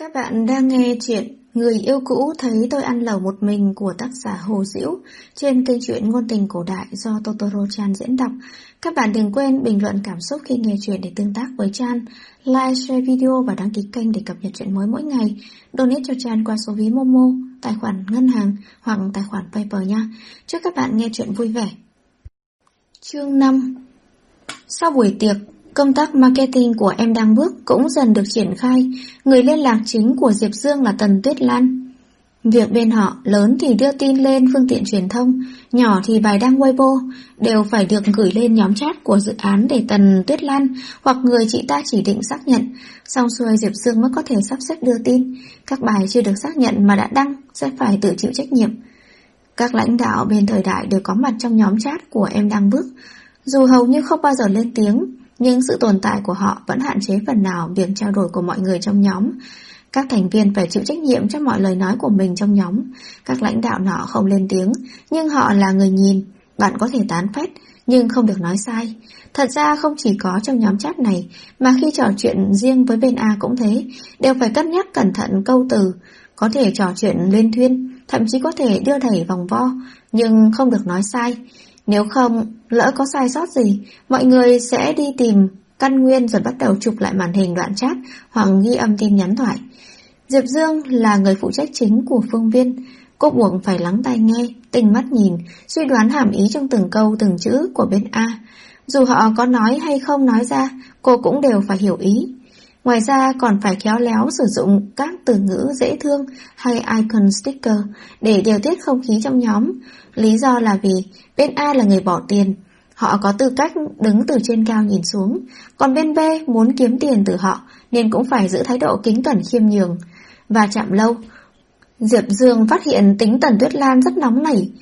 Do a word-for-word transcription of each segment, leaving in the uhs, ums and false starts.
Các bạn đang nghe chuyện Người yêu cũ thấy tôi ăn lẩu một mình của tác giả Hồ Dĩu trên kênh truyện ngôn tình cổ đại do Totoro Chan diễn đọc. Các bạn đừng quên bình luận cảm xúc khi nghe chuyện để tương tác với Chan, like, share video và đăng ký kênh để cập nhật chuyện mới mỗi ngày. Donate cho Chan qua số ví Momo, tài khoản ngân hàng hoặc tài khoản PayPal nha. Chúc các bạn nghe chuyện vui vẻ. Chương năm. Sau buổi tiệc, công tác marketing của Em Đang Bước cũng dần được triển khai. Người liên lạc chính của Diệp Dương là Tần Tuyết Lan. Việc bên họ lớn thì đưa tin lên phương tiện truyền thông, nhỏ thì bài đăng Weibo, đều phải được gửi lên nhóm chat của dự án để Tần Tuyết Lan hoặc người chị ta chỉ định xác nhận. Xong xuôi Diệp Dương mới có thể sắp xếp đưa tin. Các bài chưa được xác nhận mà đã đăng sẽ phải tự chịu trách nhiệm. Các lãnh đạo bên thời đại đều có mặt trong nhóm chat của Em Đang Bước. Dù hầu như không bao giờ lên tiếng, nhưng sự tồn tại của họ vẫn hạn chế phần nào việc trao đổi của mọi người trong nhóm. Các thành viên phải chịu trách nhiệm cho mọi lời nói của mình trong nhóm. Các lãnh đạo nọ không lên tiếng, nhưng họ là người nhìn. Bạn có thể tán phét, nhưng không được nói sai. Thật ra không chỉ có trong nhóm chat này, mà khi trò chuyện riêng với bên A cũng thế, đều phải cân nhắc cẩn thận câu từ. Có thể trò chuyện liên thuyên, thậm chí có thể đưa đẩy vòng vo, nhưng không được nói sai. Nếu không, lỡ có sai sót gì, mọi người sẽ đi tìm căn nguyên rồi bắt đầu chụp lại màn hình đoạn chat hoặc ghi âm tin nhắn thoại. Diệp Dương là người phụ trách chính của Phương Viên. Cô buộc phải lắng tai nghe, tinh mắt nhìn, suy đoán hàm ý trong từng câu từng chữ của bên A. Dù họ có nói hay không nói ra, cô cũng đều phải hiểu ý. Ngoài ra còn phải khéo léo sử dụng các từ ngữ dễ thương hay icon sticker để điều tiết không khí trong nhóm. Lý do là vì bên A là người bỏ tiền, họ có tư cách đứng từ trên cao nhìn xuống, còn bên B muốn kiếm tiền từ họ nên cũng phải giữ thái độ kính cẩn khiêm nhường. Và chạm lâu, Diệp Dương phát hiện tính Tần Tuyết Lan rất nóng nảy.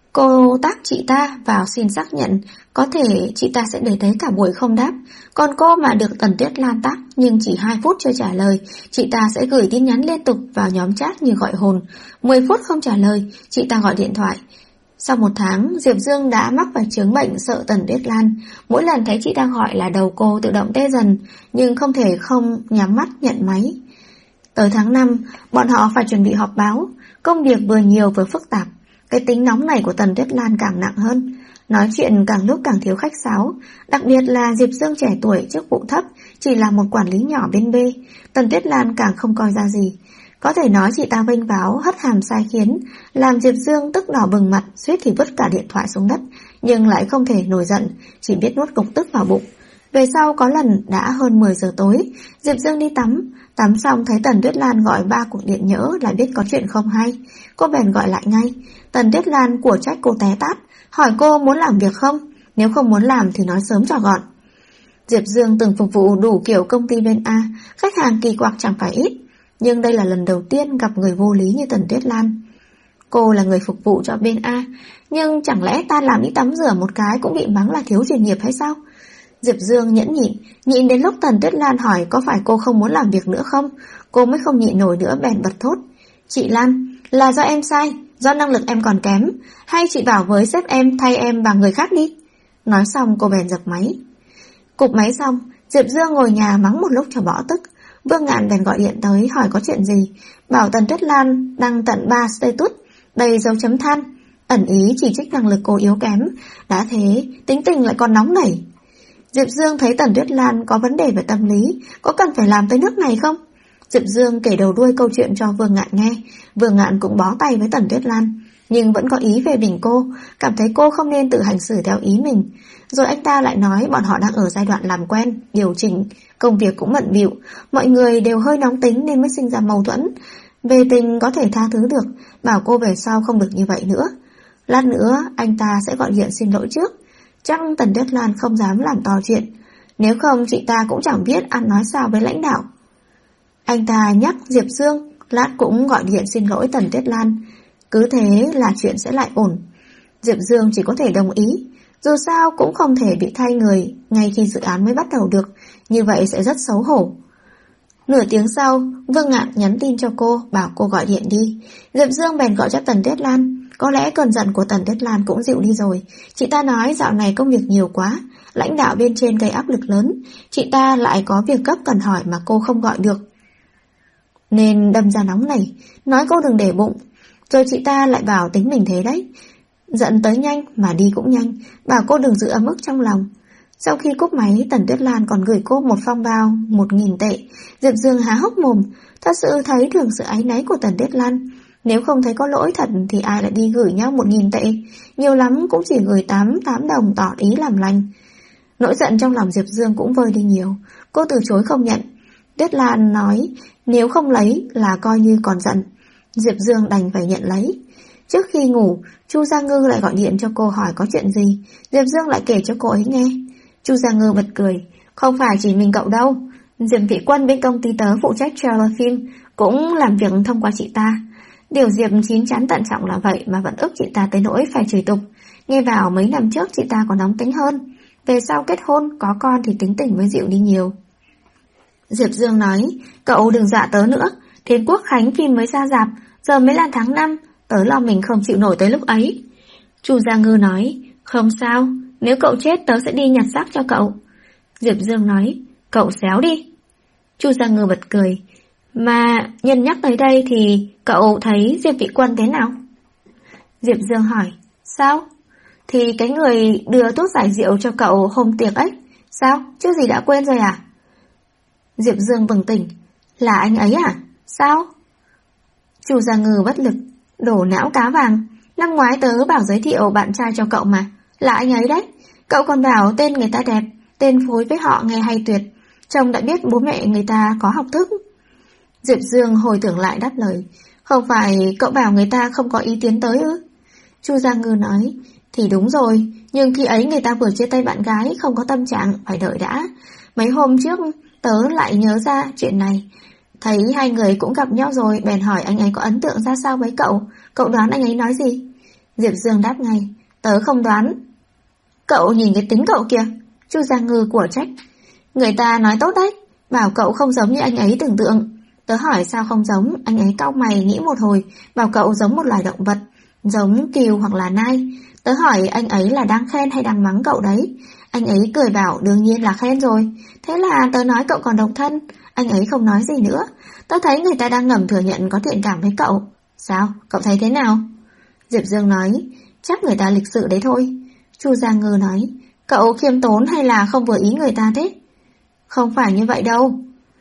Cô tác chị ta vào xin xác nhận, có thể chị ta sẽ để đấy cả buổi không đáp. Còn cô mà được Tần Tuyết Lan tác nhưng chỉ hai phút chưa trả lời, chị ta sẽ gửi tin nhắn liên tục vào nhóm chat như gọi hồn. mười phút không trả lời, chị ta gọi điện thoại. Sau một tháng, Diệp Dương đã mắc phải chứng bệnh sợ Tần Tuyết Lan. Mỗi lần thấy chị đang gọi là đầu cô tự động tê dần, nhưng không thể không nhắm mắt nhận máy. Tới tháng năm, bọn họ phải chuẩn bị họp báo. Công việc vừa nhiều vừa phức tạp. Cái tính nóng này của Tần Tuyết Lan càng nặng hơn. Nói chuyện càng lúc càng thiếu khách sáo. Đặc biệt là Diệp Dương trẻ tuổi, chức vụ thấp, chỉ là một quản lý nhỏ bên B. Tần Tuyết Lan càng không coi ra gì. Có thể nói chị ta vênh váo, hất hàm sai khiến, làm Diệp Dương tức đỏ bừng mặt, suýt thì vứt cả điện thoại xuống đất, nhưng lại không thể nổi giận, chỉ biết nuốt cục tức vào bụng. Về sau có lần đã hơn mười giờ tối, Diệp Dương đi tắm, tắm xong thấy Tần Tuyết Lan gọi ba cuộc điện nhỡ, lại biết có chuyện không hay. Cô bèn gọi lại ngay. Tần Tuyết Lan của trách cô té tát, hỏi cô muốn làm việc không, nếu không muốn làm thì nói sớm cho gọn. Diệp Dương từng phục vụ đủ kiểu công ty bên A, khách hàng kỳ quặc chẳng phải ít, nhưng đây là lần đầu tiên gặp người vô lý như Tần Tuyết Lan. Cô là người phục vụ cho bên A, nhưng chẳng lẽ ta làm đi tắm rửa một cái cũng bị mắng là thiếu chuyên nghiệp hay sao? Diệp Dương nhẫn nhịn, nhịn đến lúc Tần Tuyết Lan hỏi có phải cô không muốn làm việc nữa không, cô mới không nhịn nổi nữa bèn bật thốt. Chị Lan, là do em sai, do năng lực em còn kém, hay chị bảo với sếp em thay em bằng người khác đi. Nói xong cô bèn dập máy. Cụp máy xong, Diệp Dương ngồi nhà mắng một lúc cho bỏ tức. Vương Ngạn bèn gọi điện tới hỏi có chuyện gì, bảo Tần Tuyết Lan đăng tận ba status đầy dấu chấm than, ẩn ý chỉ trích năng lực cô yếu kém, đã thế tính tình lại còn nóng nảy. Diệp Dương thấy Tần Tuyết Lan có vấn đề về tâm lý, có cần phải làm tới nước này không? Diệp Dương kể đầu đuôi câu chuyện cho Vương Ngạn nghe. Vương Ngạn cũng bó tay với Tần Tuyết Lan, nhưng vẫn có ý về bình cô, cảm thấy cô không nên tự hành xử theo ý mình. Rồi anh ta lại nói bọn họ đang ở giai đoạn làm quen, điều chỉnh, công việc cũng bận bịu, mọi người đều hơi nóng tính nên mới sinh ra mâu thuẫn. Về tình có thể tha thứ được, bảo cô về sau không được như vậy nữa. Lát nữa anh ta sẽ gọi điện xin lỗi trước. Chắc Tần Tuyết Lan không dám làm to chuyện, nếu không chị ta cũng chẳng biết ăn nói sao với lãnh đạo. Anh ta nhắc Diệp Dương, lát cũng gọi điện xin lỗi Tần Tuyết Lan. Cứ thế là chuyện sẽ lại ổn. Diệp Dương chỉ có thể đồng ý, dù sao cũng không thể bị thay người ngay khi dự án mới bắt đầu được, như vậy sẽ rất xấu hổ. Nửa tiếng sau, Vương Ngạn nhắn tin cho cô, bảo cô gọi điện đi. Diệp Dương bèn gọi cho Tần Tuyết Lan. Có lẽ cơn giận của Tần Tuyết Lan cũng dịu đi rồi. Chị ta nói dạo này công việc nhiều quá, lãnh đạo bên trên gây áp lực lớn, chị ta lại có việc cấp cần hỏi mà cô không gọi được. nên đâm ra nóng này, nói cô đừng để bụng. Rồi chị ta lại bảo tính mình thế đấy. Giận tới nhanh mà đi cũng nhanh, bảo cô đừng giữ ấm ức trong lòng. Sau khi cúp máy, Tần Tuyết Lan còn gửi cô một phong bao một nghìn tệ. Diệp Dương há hốc mồm, thật sự thấy được sự áy náy của Tần Tuyết Lan. Nếu không thấy có lỗi thật thì ai lại đi gửi nhau một nghìn tệ, nhiều lắm cũng chỉ gửi tám tám đồng tỏ ý làm lành. Nỗi giận trong lòng Diệp Dương cũng vơi đi nhiều, cô từ chối không nhận. Tuyết Lan nói nếu không lấy là coi như còn giận. Diệp Dương đành phải nhận lấy. Trước khi ngủ, Chu Gia Ngư lại gọi điện cho cô hỏi có chuyện gì. Diệp Dương lại kể cho cô ấy nghe. Chu Gia Ngư bật cười, không phải chỉ mình cậu đâu, Diệp Vị Quân bên công ty tớ phụ trách trailer phim cũng làm việc thông qua chị ta. Điều Diệp chín chắn tận trọng là vậy mà vẫn ức chị ta tới nỗi phải chửi tục. Nghe vào mấy năm trước chị ta còn nóng tính hơn, về sau kết hôn có con thì tính tình mới dịu đi nhiều. Diệp Dương nói, cậu đừng dọa tớ nữa, đến Quốc Khánh phim mới ra rạp, giờ mới là tháng năm, tớ lo mình không chịu nổi tới lúc ấy. Chu Gia Ngư nói, không sao, nếu cậu chết tớ sẽ đi nhặt xác cho cậu. Diệp Dương nói, cậu xéo đi. Chu Gia Ngư bật cười, mà nhân nhắc tới đây thì cậu thấy Diệp Vị Quân thế nào? Diệp Dương hỏi, sao? Thì cái người đưa thuốc giải rượu cho cậu hôm tiệc ấy, sao? Chứ gì đã quên rồi à? Diệp Dương bừng tỉnh, là anh ấy à? Sao? Chu Gia Ngư bất lực, đổ não cá vàng, năm ngoái tớ bảo giới thiệu bạn trai cho cậu mà, là anh ấy đấy. Cậu còn bảo tên người ta đẹp, tên phối với họ nghe hay tuyệt, chồng đã biết bố mẹ người ta có học thức. Diệp Dương hồi tưởng lại đáp lời, không phải cậu bảo người ta không có ý tiến tới ư? Chu Gia Ngư nói, thì đúng rồi, nhưng khi ấy người ta vừa chia tay bạn gái, không có tâm trạng, phải đợi đã. Mấy hôm trước tớ lại nhớ ra chuyện này, thấy hai người cũng gặp nhau rồi, bèn hỏi anh ấy có ấn tượng ra sao với cậu. Cậu đoán anh ấy nói gì? Diệp Dương đáp ngay, tớ không đoán. Cậu nhìn cái tính cậu kìa. Chu Gia Ngư của trách, người ta nói tốt đấy, bảo cậu không giống như anh ấy tưởng tượng. Tớ hỏi sao không giống, anh ấy cau mày nghĩ một hồi, bảo cậu giống một loài động vật, giống cừu hoặc là nai. Tớ hỏi anh ấy là đang khen hay đang mắng cậu đấy. Anh ấy cười bảo đương nhiên là khen rồi. Thế là tớ nói cậu còn độc thân. Anh ấy không nói gì nữa. Tớ thấy người ta đang ngầm thừa nhận có thiện cảm với cậu. Sao? Cậu thấy thế nào? Diệp Dương nói, chắc người ta lịch sự đấy thôi. Chu Gia Ngư nói, cậu khiêm tốn hay là không vừa ý người ta thế? Không phải như vậy đâu.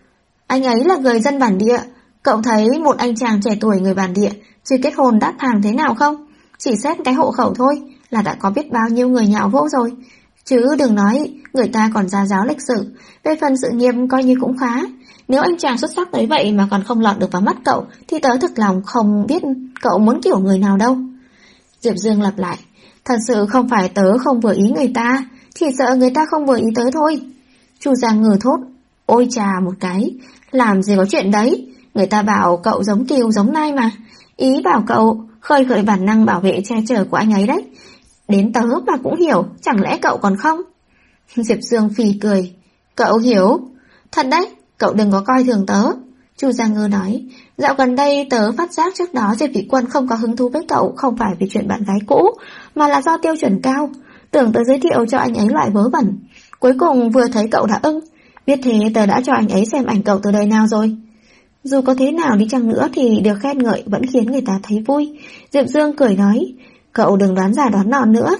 Anh ấy là người dân bản địa. Cậu thấy một anh chàng trẻ tuổi người bản địa chưa kết hôn đắt hàng thế nào không? Chỉ xét cái hộ khẩu thôi là đã có biết bao nhiêu người nhạo vỗ rồi. Chứ đừng nói người ta còn gia giáo lịch sự. Về phần sự nghiệp coi như cũng khá. Nếu anh chàng xuất sắc tới vậy mà còn không lọt được vào mắt cậu thì tớ thực lòng không biết cậu muốn kiểu người nào đâu. Diệp Dương lặp lại, thật sự không phải tớ không vừa ý người ta, chỉ sợ người ta không vừa ý tớ thôi. Chu Gia Ngư thốt, ôi chà một cái, làm gì có chuyện đấy. Người ta bảo cậu giống cừu giống nai mà. Ý bảo cậu khơi gợi bản năng bảo vệ che chở của anh ấy đấy. Đến tớ mà cũng hiểu, chẳng lẽ cậu còn không? Diệp Dương phì cười, cậu hiểu? Thật đấy, cậu đừng có coi thường tớ. Chu Gia Ngư nói, dạo gần đây tớ phát giác trước đó Diệp Vị Quân không có hứng thú với cậu, không phải vì chuyện bạn gái cũ, mà là do tiêu chuẩn cao. Tưởng tớ giới thiệu cho anh ấy loại vớ vẩn, cuối cùng vừa thấy cậu đã ưng. Biết thế tớ đã cho anh ấy xem ảnh cậu từ đời nào rồi. Dù có thế nào đi chăng nữa thì được khen ngợi vẫn khiến người ta thấy vui. Diệp Dương cười nói, cậu đừng đoán giả đoán non nữa.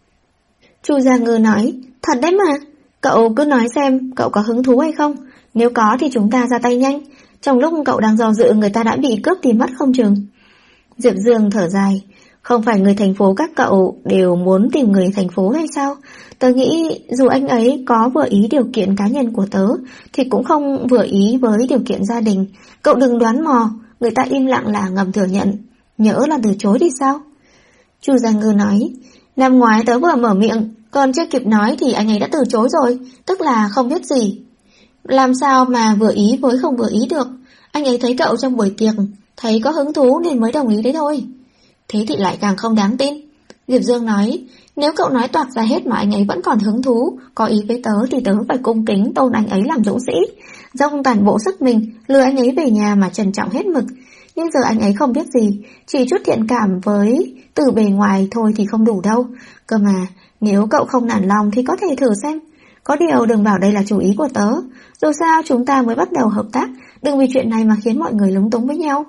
Chu Gia Ngư nói, thật đấy mà, cậu cứ nói xem cậu có hứng thú hay không. Nếu có thì chúng ta ra tay nhanh. Trong lúc cậu đang do dự người ta đã bị cướp thì mất không chừng. Diệp Dương thở dài, không phải người thành phố các cậu đều muốn tìm người thành phố hay sao? Tớ nghĩ dù anh ấy có vừa ý điều kiện cá nhân của tớ thì cũng không vừa ý với điều kiện gia đình. Cậu đừng đoán mò, người ta im lặng là ngầm thừa nhận. Nhỡ là từ chối thì sao? Chu Gia Ngư nói, năm ngoái tớ vừa mở miệng, còn chưa kịp nói thì anh ấy đã từ chối rồi, tức là không biết gì. Làm sao mà vừa ý với không vừa ý được? Anh ấy thấy cậu trong buổi tiệc, thấy có hứng thú nên mới đồng ý đấy thôi. Thế thì lại càng không đáng tin. Diệp Dương nói, nếu cậu nói toạc ra hết mà anh ấy vẫn còn hứng thú, có ý với tớ thì tớ phải cung kính tôn anh ấy làm dũng sĩ, dốc toàn bộ sức mình, lừa anh ấy về nhà mà trân trọng hết mực. Nhưng giờ anh ấy không biết gì, chỉ chút thiện cảm với từ bề ngoài thôi thì không đủ đâu. Cơ mà, nếu cậu không nản lòng thì có thể thử xem. Có điều đừng bảo đây là chủ ý của tớ. Dù sao chúng ta mới bắt đầu hợp tác, đừng vì chuyện này mà khiến mọi người lúng túng với nhau.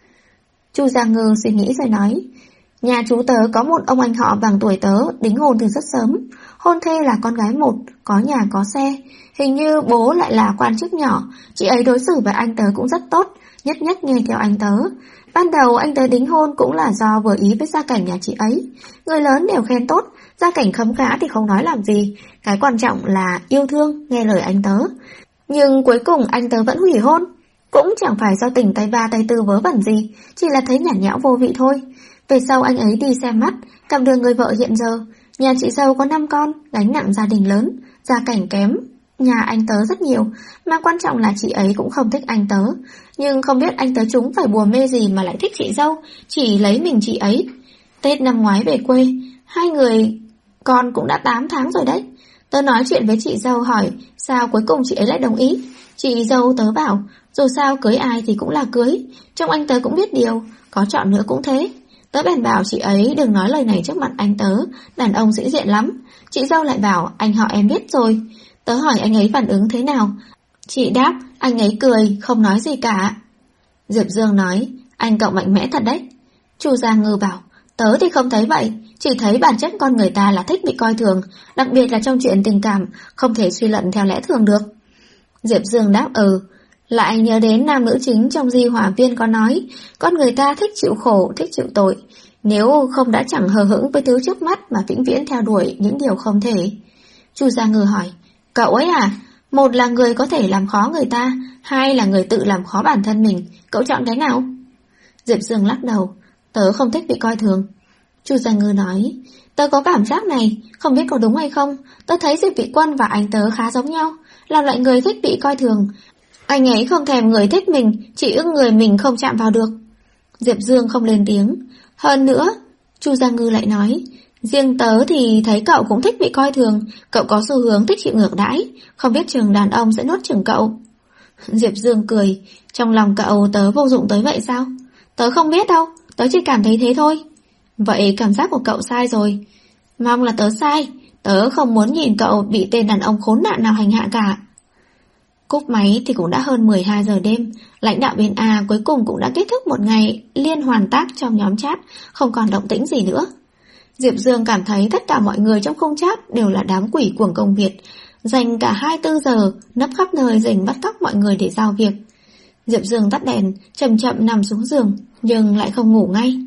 Chu Gia Ngư suy nghĩ rồi nói, nhà chú tớ có một ông anh họ bằng tuổi tớ, đính hôn từ rất sớm. Hôn thê là con gái một, có nhà có xe. Hình như bố lại là quan chức nhỏ. Chị ấy đối xử với anh tớ cũng rất tốt, nhất nhất nghe theo anh tớ. Ban đầu anh tớ đính hôn cũng là do vừa ý với gia cảnh nhà chị ấy. Người lớn đều khen tốt, gia cảnh khấm khá thì không nói làm gì. Cái quan trọng là yêu thương, nghe lời anh tớ. Nhưng cuối cùng anh tớ vẫn hủy hôn. Cũng chẳng phải do tình tay ba tay tư vớ vẩn gì, chỉ là thấy nhạt nhẽo vô vị thôi. Về sau anh ấy đi xem mắt, cặp đường người vợ hiện giờ. Nhà chị dâu có năm con, gánh nặng gia đình lớn, gia cảnh kém. Nhà anh tớ rất nhiều, mà quan trọng là chị ấy cũng không thích anh tớ. Nhưng không biết anh tớ chúng phải bùa mê gì mà lại thích chị dâu, chỉ lấy mình chị ấy. Tết năm ngoái về quê, hai người con cũng đã tám tháng rồi đấy. Tớ nói chuyện với chị dâu hỏi sao cuối cùng chị ấy lại đồng ý. Chị dâu tớ bảo dù sao cưới ai thì cũng là cưới, trong anh tớ cũng biết điều, có chọn nữa cũng thế. Tớ bèn bảo chị ấy đừng nói lời này trước mặt anh tớ, đàn ông sĩ diện lắm. Chị dâu lại bảo anh họ em biết rồi. Tớ hỏi anh ấy phản ứng thế nào. Chị đáp anh ấy cười, không nói gì cả. Diệp Dương nói, anh cậu mạnh mẽ thật đấy. Chu Gia Ngư bảo, tớ thì không thấy vậy, chỉ thấy bản chất con người ta là thích bị coi thường, đặc biệt là trong chuyện tình cảm, không thể suy luận theo lẽ thường được. Diệp Dương đáp ừ, lại nhớ đến nam nữ chính trong Di Hỏa Viên có nói, con người ta thích chịu khổ, thích chịu tội, nếu không đã chẳng hờ hững với thứ trước mắt mà vĩnh viễn theo đuổi những điều không thể. Chu Gia Ngư hỏi, cậu ấy à, một là người có thể làm khó người ta, hai là người tự làm khó bản thân mình, cậu chọn cái nào? Diệp Dương lắc đầu, tớ không thích bị coi thường. Chu Gia Ngư nói, tớ có cảm giác này, không biết có đúng hay không, tớ thấy Diệp Vị Quân và anh tớ khá giống nhau, là loại người thích bị coi thường. Anh ấy không thèm người thích mình, chỉ ưng người mình không chạm vào được. Diệp Dương không lên tiếng. Hơn nữa, Chu Gia Ngư lại nói, riêng tớ thì thấy cậu cũng thích bị coi thường, cậu có xu hướng thích chịu ngược đãi, không biết chừng đàn ông sẽ nuốt chửng cậu. Diệp Dương cười, trong lòng cậu tớ vô dụng tới vậy sao? Tớ không biết đâu, tớ chỉ cảm thấy thế thôi. Vậy cảm giác của cậu sai rồi. Mong là tớ sai, tớ không muốn nhìn cậu bị tên đàn ông khốn nạn nào hành hạ cả. Cúp máy thì cũng đã hơn mười hai giờ đêm, lãnh đạo bên A cuối cùng cũng đã kết thúc một ngày liên hoàn tác trong nhóm chat, không còn động tĩnh gì nữa. Diệp Dương cảm thấy tất cả mọi người trong khung chat đều là đám quỷ cuồng công việc, dành cả hai mươi tư giờ nấp khắp nơi rình bắt cóc mọi người để giao việc. Diệp Dương tắt đèn, chậm chậm nằm xuống giường, nhưng lại không ngủ ngay.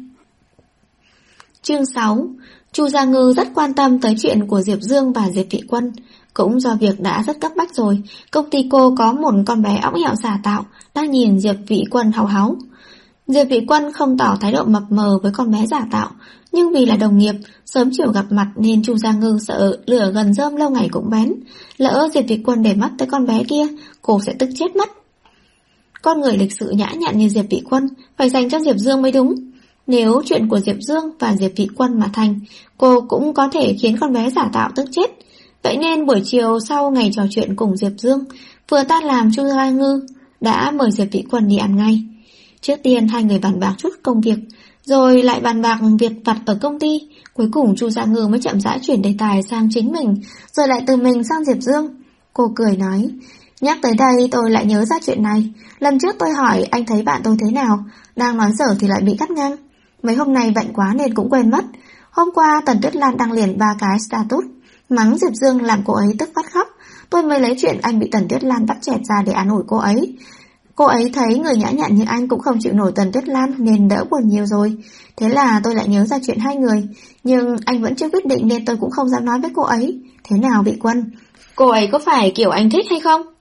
Chương sáu. Chu Gia Ngư rất quan tâm tới chuyện của Diệp Dương và Diệp Vị Quân. Cũng do việc đã rất cấp bách rồi, công ty cô có một con bé õng hẹo giả tạo đang nhìn Diệp Vị Quân háo háo. Diệp Vị Quân không tỏ thái độ mập mờ với con bé giả tạo, nhưng vì là đồng nghiệp, sớm chiều gặp mặt nên Chu Gia Ngư sợ lửa gần rơm lâu ngày cũng bén. Lỡ Diệp Vị Quân để mắt tới con bé kia, cô sẽ tức chết mất. Con người lịch sự nhã nhặn như Diệp Vị Quân phải dành cho Diệp Dương mới đúng. Nếu chuyện của Diệp Dương và Diệp Vị Quân mà thành, cô cũng có thể khiến con bé giả tạo tức chết. Vậy nên buổi chiều sau ngày trò chuyện cùng Diệp Dương, vừa tan làm Chu Gia Ngư đã mời Diệp Vị Quân đi ăn ngay. Trước tiên hai người bàn bạc chút công việc, rồi lại bàn bạc việc vặt ở công ty. Cuối cùng Chu Gia Ngư mới chậm rãi chuyển đề tài sang chính mình, rồi lại từ mình sang Diệp Dương. Cô cười nói, nhắc tới đây tôi lại nhớ ra chuyện này. Lần trước tôi hỏi anh thấy bạn tôi thế nào, đang nói dở thì lại bị cắt ngang. Mấy hôm nay bận quá nên cũng quên mất. Hôm qua Tần Tuyết Lan đăng liền ba cái status mắng Diệp Dương làm cô ấy tức phát khóc. Tôi mới lấy chuyện anh bị Tần Tuyết Lan bắt chẹt ra để an ủi cô ấy. Cô ấy thấy người nhã nhặn như anh cũng không chịu nổi Tần Tuyết Lan nên đỡ buồn nhiều rồi. Thế là tôi lại nhớ ra chuyện hai người. Nhưng anh vẫn chưa quyết định nên tôi cũng không dám nói với cô ấy. Thế nào Vị Quân? Cô ấy có phải kiểu anh thích hay không?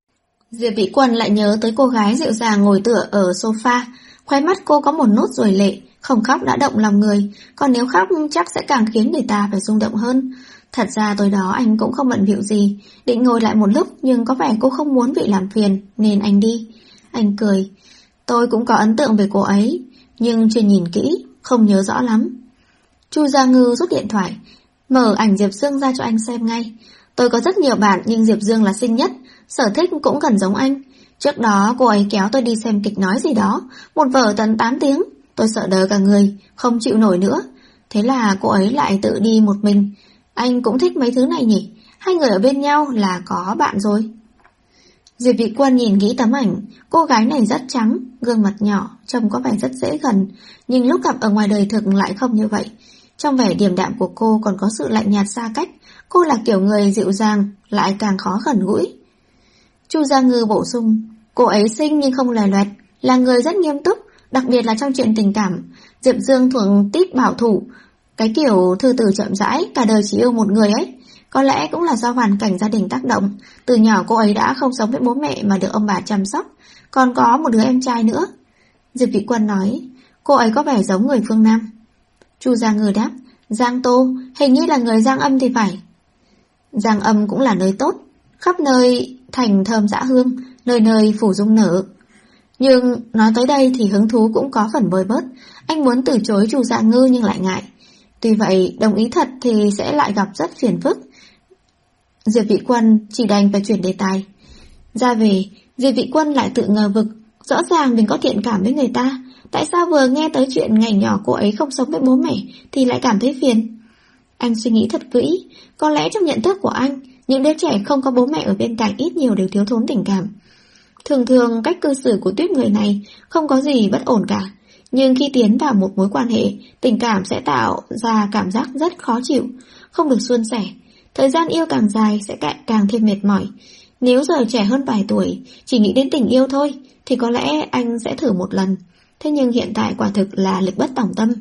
Diệp Vị Quân lại nhớ tới cô gái dịu dàng ngồi tựa ở sofa. Khóe mắt cô có một nốt ruồi lệ. Không khóc đã động lòng người, còn nếu khóc chắc sẽ càng khiến người ta phải rung động hơn. Thật ra tối đó anh cũng không bận bịu gì, định ngồi lại một lúc nhưng có vẻ cô không muốn bị làm phiền nên anh đi. Anh cười, tôi cũng có ấn tượng về cô ấy, nhưng chưa nhìn kỹ, không nhớ rõ lắm. Chu Gia Ngư rút điện thoại, mở ảnh Diệp Dương ra cho anh xem ngay. Tôi có rất nhiều bạn nhưng Diệp Dương là xinh nhất, sở thích cũng gần giống anh. Trước đó cô ấy kéo tôi đi xem kịch nói gì đó, một vở tận tám tiếng. Tôi sợ đờ cả người, không chịu nổi nữa. Thế là cô ấy lại tự đi một mình. Anh cũng thích mấy thứ này nhỉ? Hai người ở bên nhau là có bạn rồi. Diệp Vị Quân nhìn kỹ tấm ảnh, cô gái này rất trắng, gương mặt nhỏ, trông có vẻ rất dễ gần, nhưng lúc gặp ở ngoài đời thực lại không như vậy. Trong vẻ điềm đạm của cô còn có sự lạnh nhạt xa cách, cô là kiểu người dịu dàng, lại càng khó gần gũi. Chu Gia Ngư bổ sung, cô ấy xinh nhưng không lè loẹt, là người rất nghiêm túc, đặc biệt là trong chuyện tình cảm. Diệp Dương thường tít bảo thủ, cái kiểu thư từ chậm rãi, cả đời chỉ yêu một người ấy. Có lẽ cũng là do hoàn cảnh gia đình tác động, từ nhỏ cô ấy đã không sống với bố mẹ mà được ông bà chăm sóc, còn có một đứa em trai nữa. Diệp Vị Quân nói, cô ấy có vẻ giống người phương Nam. Chu Gia Ngư đáp, Giang Tô, hình như là người Giang Âm thì phải. Giang Âm cũng là nơi tốt, khắp nơi thành thơm dã hương, nơi nơi phủ dung nở. Nhưng nói tới đây thì hứng thú cũng có phần vơi bớt, anh muốn từ chối Chu Gia Ngư nhưng lại ngại. Tuy vậy đồng ý thật thì sẽ lại gặp rất phiền phức. Diệp Vị Quân chỉ đành phải chuyển đề tài. Ra về, Diệp Vị Quân lại tự ngờ vực, rõ ràng mình có thiện cảm với người ta, tại sao vừa nghe tới chuyện ngày nhỏ cô ấy không sống với bố mẹ thì lại cảm thấy phiền. Anh suy nghĩ thật kỹ, có lẽ trong nhận thức của anh, những đứa trẻ không có bố mẹ ở bên cạnh ít nhiều đều thiếu thốn tình cảm. Thường thường cách cư xử của tuyết người này không có gì bất ổn cả, nhưng khi tiến vào một mối quan hệ, tình cảm sẽ tạo ra cảm giác rất khó chịu, không được suôn sẻ. Thời gian yêu càng dài sẽ càng thêm mệt mỏi. Nếu giờ trẻ hơn vài tuổi, chỉ nghĩ đến tình yêu thôi, thì có lẽ anh sẽ thử một lần. Thế nhưng hiện tại quả thực là lực bất tòng tâm.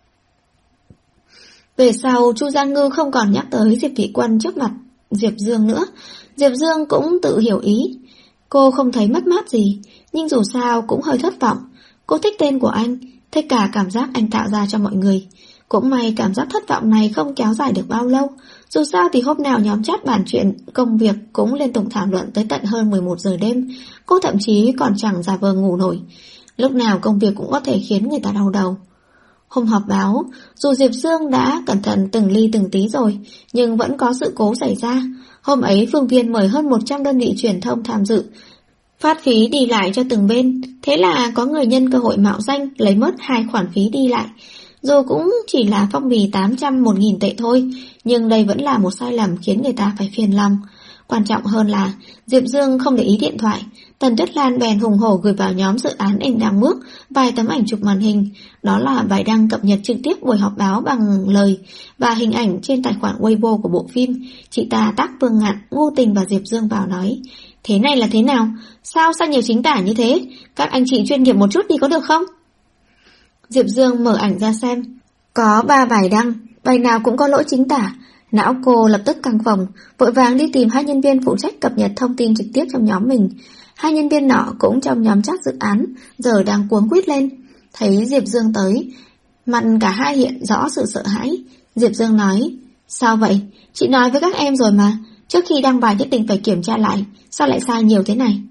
Về sau, Chu Gia Ngư không còn nhắc tới Diệp Vị Quân trước mặt Diệp Dương nữa. Diệp Dương cũng tự hiểu ý. Cô không thấy mất mát gì, nhưng dù sao cũng hơi thất vọng. Cô thích tên của anh, thích cả cảm giác anh tạo ra cho mọi người. Cũng may cảm giác thất vọng này không kéo dài được bao lâu. Dù sao thì hôm nào nhóm chat bàn chuyện công việc cũng liên tục thảo luận tới tận hơn mười một giờ đêm. Cô thậm chí còn chẳng giả vờ ngủ nổi. Lúc nào công việc cũng có thể khiến người ta đau đầu. Hôm họp báo, dù Diệp Dương đã cẩn thận từng ly từng tí rồi, nhưng vẫn có sự cố xảy ra. Hôm ấy Phương Viên mời hơn một trăm đơn vị truyền thông tham dự, phát phí đi lại cho từng bên. Thế là có người nhân cơ hội mạo danh lấy mất hai khoản phí đi lại. Dù cũng chỉ là phong bì tám trăm một nghìn tệ thôi, nhưng đây vẫn là một sai lầm khiến người ta phải phiền lòng. Quan trọng hơn là Diệp Dương không để ý điện thoại. Tần Tuyết Lan bèn hùng hổ gửi vào nhóm dự án Anh Đang Bước vài tấm ảnh chụp màn hình. Đó là bài đăng cập nhật trực tiếp buổi họp báo bằng lời và hình ảnh trên tài khoản Weibo của bộ phim. Chị ta tác Vương Ngạn, Ngô Tình và Diệp Dương vào nói, thế này là thế nào? Sao sao nhiều chính tả như thế? Các anh chị chuyên nghiệp một chút đi có được không? Diệp Dương mở ảnh ra xem. Có ba bài đăng, bài nào cũng có lỗi chính tả. Não cô lập tức căng phồng, vội vàng đi tìm hai nhân viên phụ trách cập nhật thông tin trực tiếp trong nhóm mình. Hai nhân viên nọ cũng trong nhóm chat dự án, giờ đang cuống quýt lên. Thấy Diệp Dương tới, mặt cả hai hiện rõ sự sợ hãi. Diệp Dương nói, sao vậy? Chị nói với các em rồi mà, trước khi đăng bài nhất định phải kiểm tra lại, sao lại sai nhiều thế này?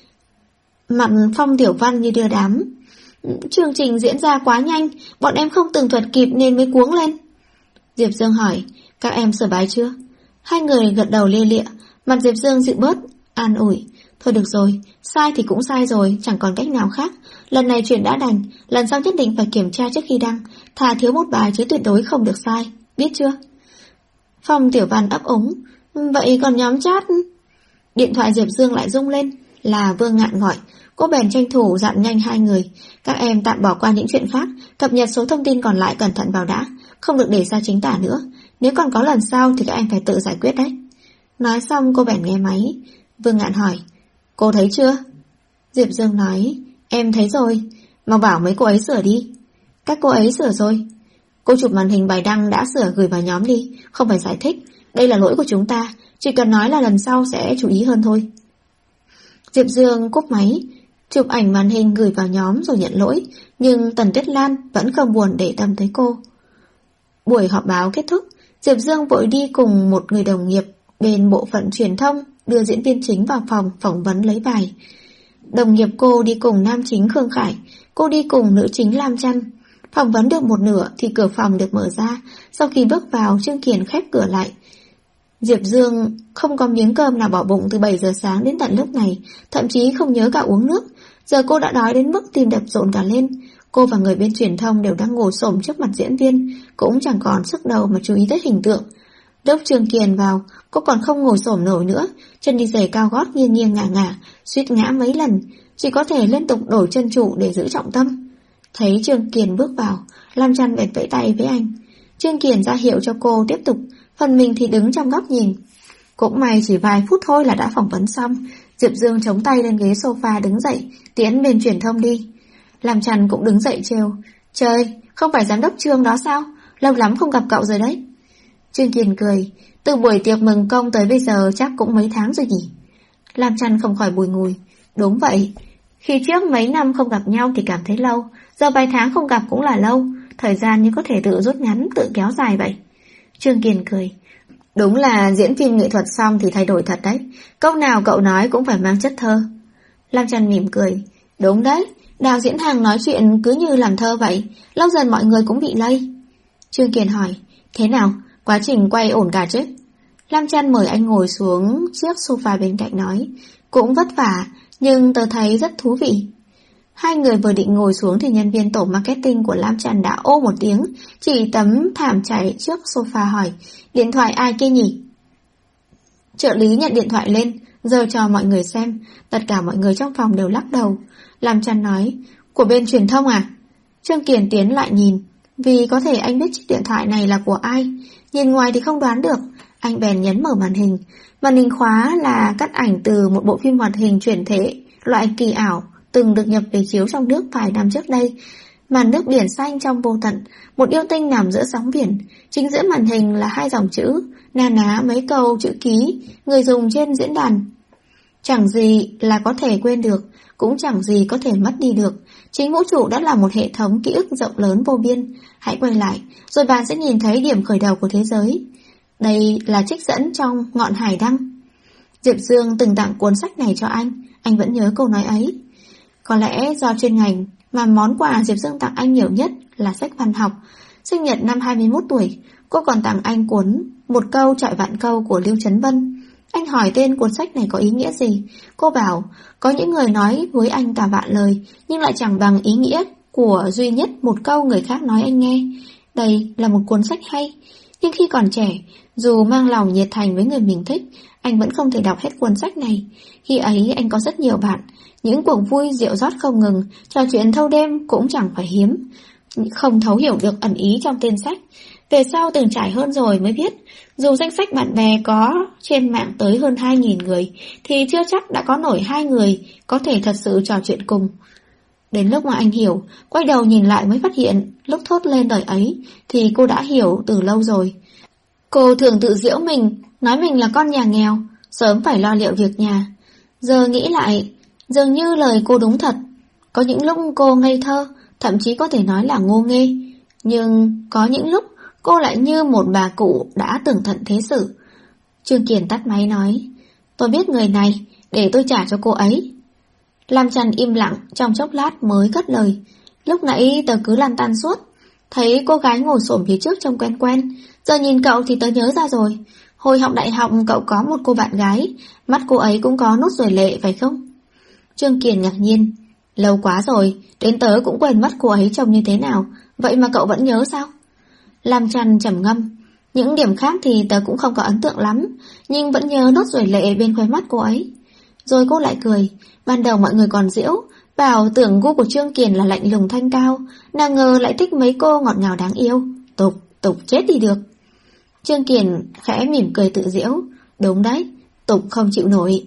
Mặt Phong Tiểu Văn như đưa đám. Chương trình diễn ra quá nhanh, bọn em không tường thuật kịp nên mới cuống lên. Diệp Dương hỏi, các em sửa bài chưa? Hai người gật đầu lia lịa, mặt Diệp Dương dịu bớt, an ủi. Thôi được rồi, sai thì cũng sai rồi, chẳng còn cách nào khác. Lần này chuyện đã đành, lần sau nhất định phải kiểm tra trước khi đăng, thà thiếu một bài chứ tuyệt đối không được sai, biết chưa? Phong Tiểu Văn ấp úng, vậy còn nhóm chat? Điện thoại Diệp Dương lại rung lên, là Vương Ngạn gọi. Cô bèn tranh thủ dặn nhanh hai người, các em tạm bỏ qua những chuyện khác, cập nhật số thông tin còn lại cẩn thận vào đã, không được để ra chính tả nữa. Nếu còn có lần sau thì các em phải tự giải quyết đấy. Nói xong cô bèn nghe máy. Vương Ngạn hỏi, cô thấy chưa? Diệp Dương nói, em thấy rồi, mau bảo mấy cô ấy sửa đi. Các cô ấy sửa rồi. Cô chụp màn hình bài đăng đã sửa gửi vào nhóm đi, không phải giải thích, đây là lỗi của chúng ta, chỉ cần nói là lần sau sẽ chú ý hơn thôi. Diệp Dương cúp máy, chụp ảnh màn hình gửi vào nhóm rồi nhận lỗi, nhưng Tần Tuyết Lan vẫn không buồn để tâm tới cô. Buổi họp báo kết thúc, Diệp Dương vội đi cùng một người đồng nghiệp bên bộ phận truyền thông đưa diễn viên chính vào phòng phỏng vấn lấy bài. Đồng nghiệp cô đi cùng nam chính Khương Khải, cô đi cùng nữ chính Lam Chăn. Phỏng vấn được một nửa thì cửa phòng được mở ra, sau khi bước vào Trương Kiền khép cửa lại. Diệp Dương không có miếng cơm nào bỏ bụng từ bảy giờ sáng đến tận lúc này, thậm chí không nhớ cả uống nước. Giờ cô đã đói đến mức tim đập rộn cả lên. Cô và người bên truyền thông đều đang ngồi xổm trước mặt diễn viên, cũng chẳng còn sức đầu mà chú ý tới hình tượng. Lúc Trương Kiền vào, cô còn không ngồi xổm nổi nữa, chân đi giày cao gót nghiêng nghiêng ngả ngả, suýt ngã mấy lần, chỉ có thể liên tục đổi chân trụ để giữ trọng tâm. Thấy Trương Kiền bước vào, Lam Chăn bèn vẫy tay với anh. Trương Kiền ra hiệu cho cô tiếp tục, phần mình thì đứng trong góc nhìn. Cũng may chỉ vài phút thôi là đã phỏng vấn xong. Diệp Dương chống tay lên ghế sofa đứng dậy, tiến bên truyền thông đi. Lam Chăn cũng đứng dậy trêu. Trời, không phải giám đốc Trương đó sao? Lâu lắm không gặp cậu rồi đấy. Trương Kiền cười. Từ buổi tiệc mừng công tới bây giờ chắc cũng mấy tháng rồi nhỉ? Lam Chăn không khỏi bùi ngùi. Đúng vậy. Khi trước mấy năm không gặp nhau thì cảm thấy lâu, giờ vài tháng không gặp cũng là lâu. Thời gian như có thể tự rút ngắn, tự kéo dài vậy. Trương Kiền cười. Đúng là diễn phim nghệ thuật xong thì thay đổi thật đấy. Câu nào cậu nói cũng phải mang chất thơ. Lam Chăn mỉm cười. Đúng đấy, đạo diễn hàng nói chuyện cứ như làm thơ vậy, lâu dần mọi người cũng bị lây. Trương Kiền hỏi. Thế nào, quá trình quay ổn cả chứ? Lam Chăn mời anh ngồi xuống chiếc sofa bên cạnh nói. Cũng vất vả, nhưng tớ thấy rất thú vị. Hai người vừa định ngồi xuống thì nhân viên tổ marketing của Lam Chăn đã ô một tiếng, chỉ tấm thảm trải trước sofa hỏi. Điện thoại ai kia nhỉ? Trợ lý nhận điện thoại lên, giơ cho mọi người xem. Tất cả mọi người trong phòng đều lắc đầu. Lam Chăn nói. Của bên truyền thông à? Trương Kiền tiến lại nhìn, vì có thể anh biết chiếc điện thoại này là của ai. Nhìn ngoài thì không đoán được. Anh bèn nhấn mở màn hình. Màn hình khóa là cắt ảnh từ một bộ phim hoạt hình chuyển thể, loại kỳ ảo, từng được nhập về chiếu trong nước vài năm trước đây. Màn nước biển xanh trong vô tận, một yêu tinh nằm giữa sóng biển. Chính giữa màn hình là hai dòng chữ, na ná mấy câu chữ ký, người dùng trên diễn đàn. Chẳng gì là có thể quên được, cũng chẳng gì có thể mất đi được. Chính vũ trụ đã là một hệ thống ký ức rộng lớn vô biên. Hãy quay lại, rồi bạn sẽ nhìn thấy điểm khởi đầu của thế giới. Đây là trích dẫn trong Ngọn Hải Đăng. Diệp Dương từng tặng cuốn sách này cho anh, anh vẫn nhớ câu nói ấy. Có lẽ do chuyên ngành mà món quà Diệp Dương tặng anh nhiều nhất là sách văn học. Sinh nhật năm hai mươi mốt tuổi, cô còn tặng anh cuốn Một câu trọi vạn câu của Lưu Trấn Vân. Anh hỏi tên cuốn sách này có ý nghĩa gì. Cô bảo, có những người nói với anh cả vạn lời, nhưng lại chẳng bằng ý nghĩa của duy nhất một câu người khác nói anh nghe. Đây là một cuốn sách hay. Nhưng khi còn trẻ, dù mang lòng nhiệt thành với người mình thích, anh vẫn không thể đọc hết cuốn sách này. Khi ấy anh có rất nhiều bạn, những cuộc vui rượu rót không ngừng, trò chuyện thâu đêm cũng chẳng phải hiếm. Không thấu hiểu được ẩn ý trong tên sách. Về sau từng trải hơn rồi mới biết, dù danh sách bạn bè có trên mạng tới hơn hai nghìn người, thì chưa chắc đã có nổi hai người có thể thật sự trò chuyện cùng. Đến lúc mà anh hiểu, quay đầu nhìn lại mới phát hiện, lúc thốt lên lời ấy, thì cô đã hiểu từ lâu rồi. Cô thường tự giễu mình, nói mình là con nhà nghèo, sớm phải lo liệu việc nhà. Giờ nghĩ lại, dường như lời cô đúng thật. Có những lúc cô ngây thơ, thậm chí có thể nói là ngô nghê. Nhưng có những lúc cô lại như một bà cụ đã tường tận thế sự. Trương Kiền tắt máy nói, tôi biết người này, để tôi trả cho cô ấy. Lam Chăn im lặng trong chốc lát mới cất lời. Lúc nãy tớ cứ lăn tăn suốt, thấy cô gái ngồi xổm phía trước trông quen quen. Giờ nhìn cậu thì tớ nhớ ra rồi. Hồi học đại học cậu có một cô bạn gái, mắt cô ấy cũng có nốt ruồi lệ phải không? Trương Kiền ngạc nhiên. Lâu quá rồi, đến tớ cũng quên mất cô ấy trông như thế nào. Vậy mà cậu vẫn nhớ sao? Lam Chăn trầm ngâm. Những điểm khác thì tớ cũng không có ấn tượng lắm, nhưng vẫn nhớ nốt ruồi lệ bên khóe mắt cô ấy. Rồi cô lại cười. Ban đầu mọi người còn giễu, bảo tưởng gu của Trương Kiền là lạnh lùng thanh cao, nào ngờ lại thích mấy cô ngọt ngào đáng yêu. Tục, tục chết đi được. Trương Kiền khẽ mỉm cười tự giễu. Đúng đấy, tục không chịu nổi.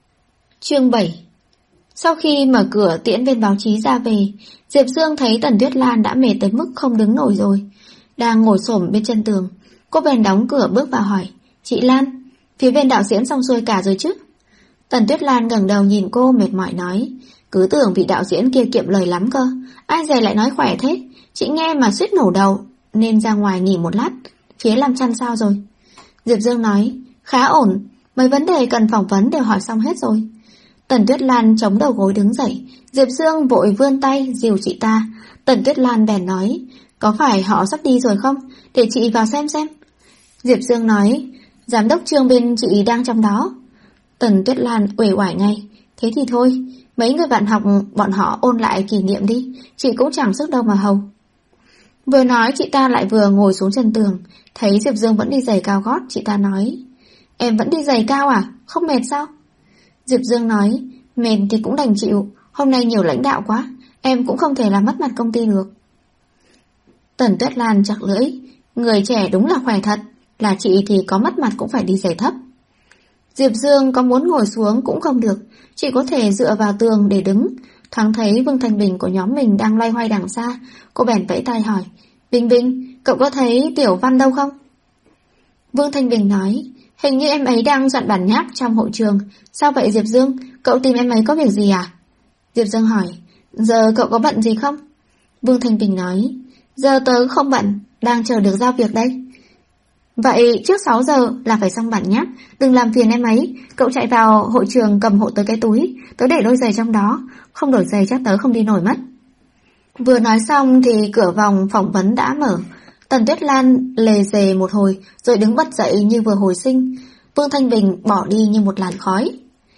Chương bảy. Sau khi mở cửa tiễn bên báo chí ra về, Diệp Dương thấy Tần Tuyết Lan đã mệt tới mức không đứng nổi rồi. Đang ngồi xổm bên chân tường, cô bèn đóng cửa bước vào hỏi. Chị Lan, phía bên đạo diễn xong xuôi cả rồi chứ? Tần Tuyết Lan ngẩng đầu nhìn cô mệt mỏi nói. Cứ tưởng vị đạo diễn kia kiệm lời lắm cơ, ai dè lại nói khỏe thế. Chị nghe mà suýt nổ đầu, nên ra ngoài nghỉ một lát. Phía Lam Chăn sao rồi? Diệp Dương nói. Khá ổn, mấy vấn đề cần phỏng vấn đều hỏi xong hết rồi. Tần Tuyết Lan chống đầu gối đứng dậy. Diệp Dương vội vươn tay dìu chị ta. Tần Tuyết Lan bèn nói. Có phải họ sắp đi rồi không? Để chị vào xem xem. Diệp Dương nói. Giám đốc Trương bên chị đang trong đó. Tần Tuyết Lan uể oải ngay. Thế thì thôi, mấy người bạn học bọn họ ôn lại kỷ niệm đi, chị cũng chẳng sức đâu mà hầu. Vừa nói chị ta lại vừa ngồi xuống chân tường. Thấy Diệp Dương vẫn đi giày cao gót, chị ta nói: Em vẫn đi giày cao à? Không mệt sao? Diệp Dương nói: Mệt thì cũng đành chịu, hôm nay nhiều lãnh đạo quá, em cũng không thể làm mất mặt công ty được. Tần Tuyết Lan chặt lưỡi: Người trẻ đúng là khỏe thật, là chị thì có mất mặt cũng phải đi giày thấp. Diệp Dương có muốn ngồi xuống cũng không được, chỉ có thể dựa vào tường để đứng. Thoáng thấy Vương Thanh Bình của nhóm mình đang loay hoay đằng xa, cô bèn vẫy tay hỏi: Bình Bình, cậu có thấy Tiểu Văn đâu không? Vương Thanh Bình nói: Hình như em ấy đang dọn bản nháp trong hội trường. Sao vậy Diệp Dương, cậu tìm em ấy có việc gì à? Diệp Dương hỏi: Giờ cậu có bận gì không? Vương Thanh Bình nói: Giờ tớ không bận, đang chờ được giao việc đây. Vậy trước sáu giờ là phải xong bản nháp, đừng làm phiền em ấy. Cậu chạy vào hội trường cầm hộ tớ cái túi, tớ để đôi giày trong đó, không đổi giày chắc tớ không đi nổi mất. Vừa nói xong thì cửa vòng phỏng vấn đã mở. Tần Tuyết Lan lề dề một hồi rồi đứng bật dậy như vừa hồi sinh. Vương Thanh Bình bỏ đi như một làn khói.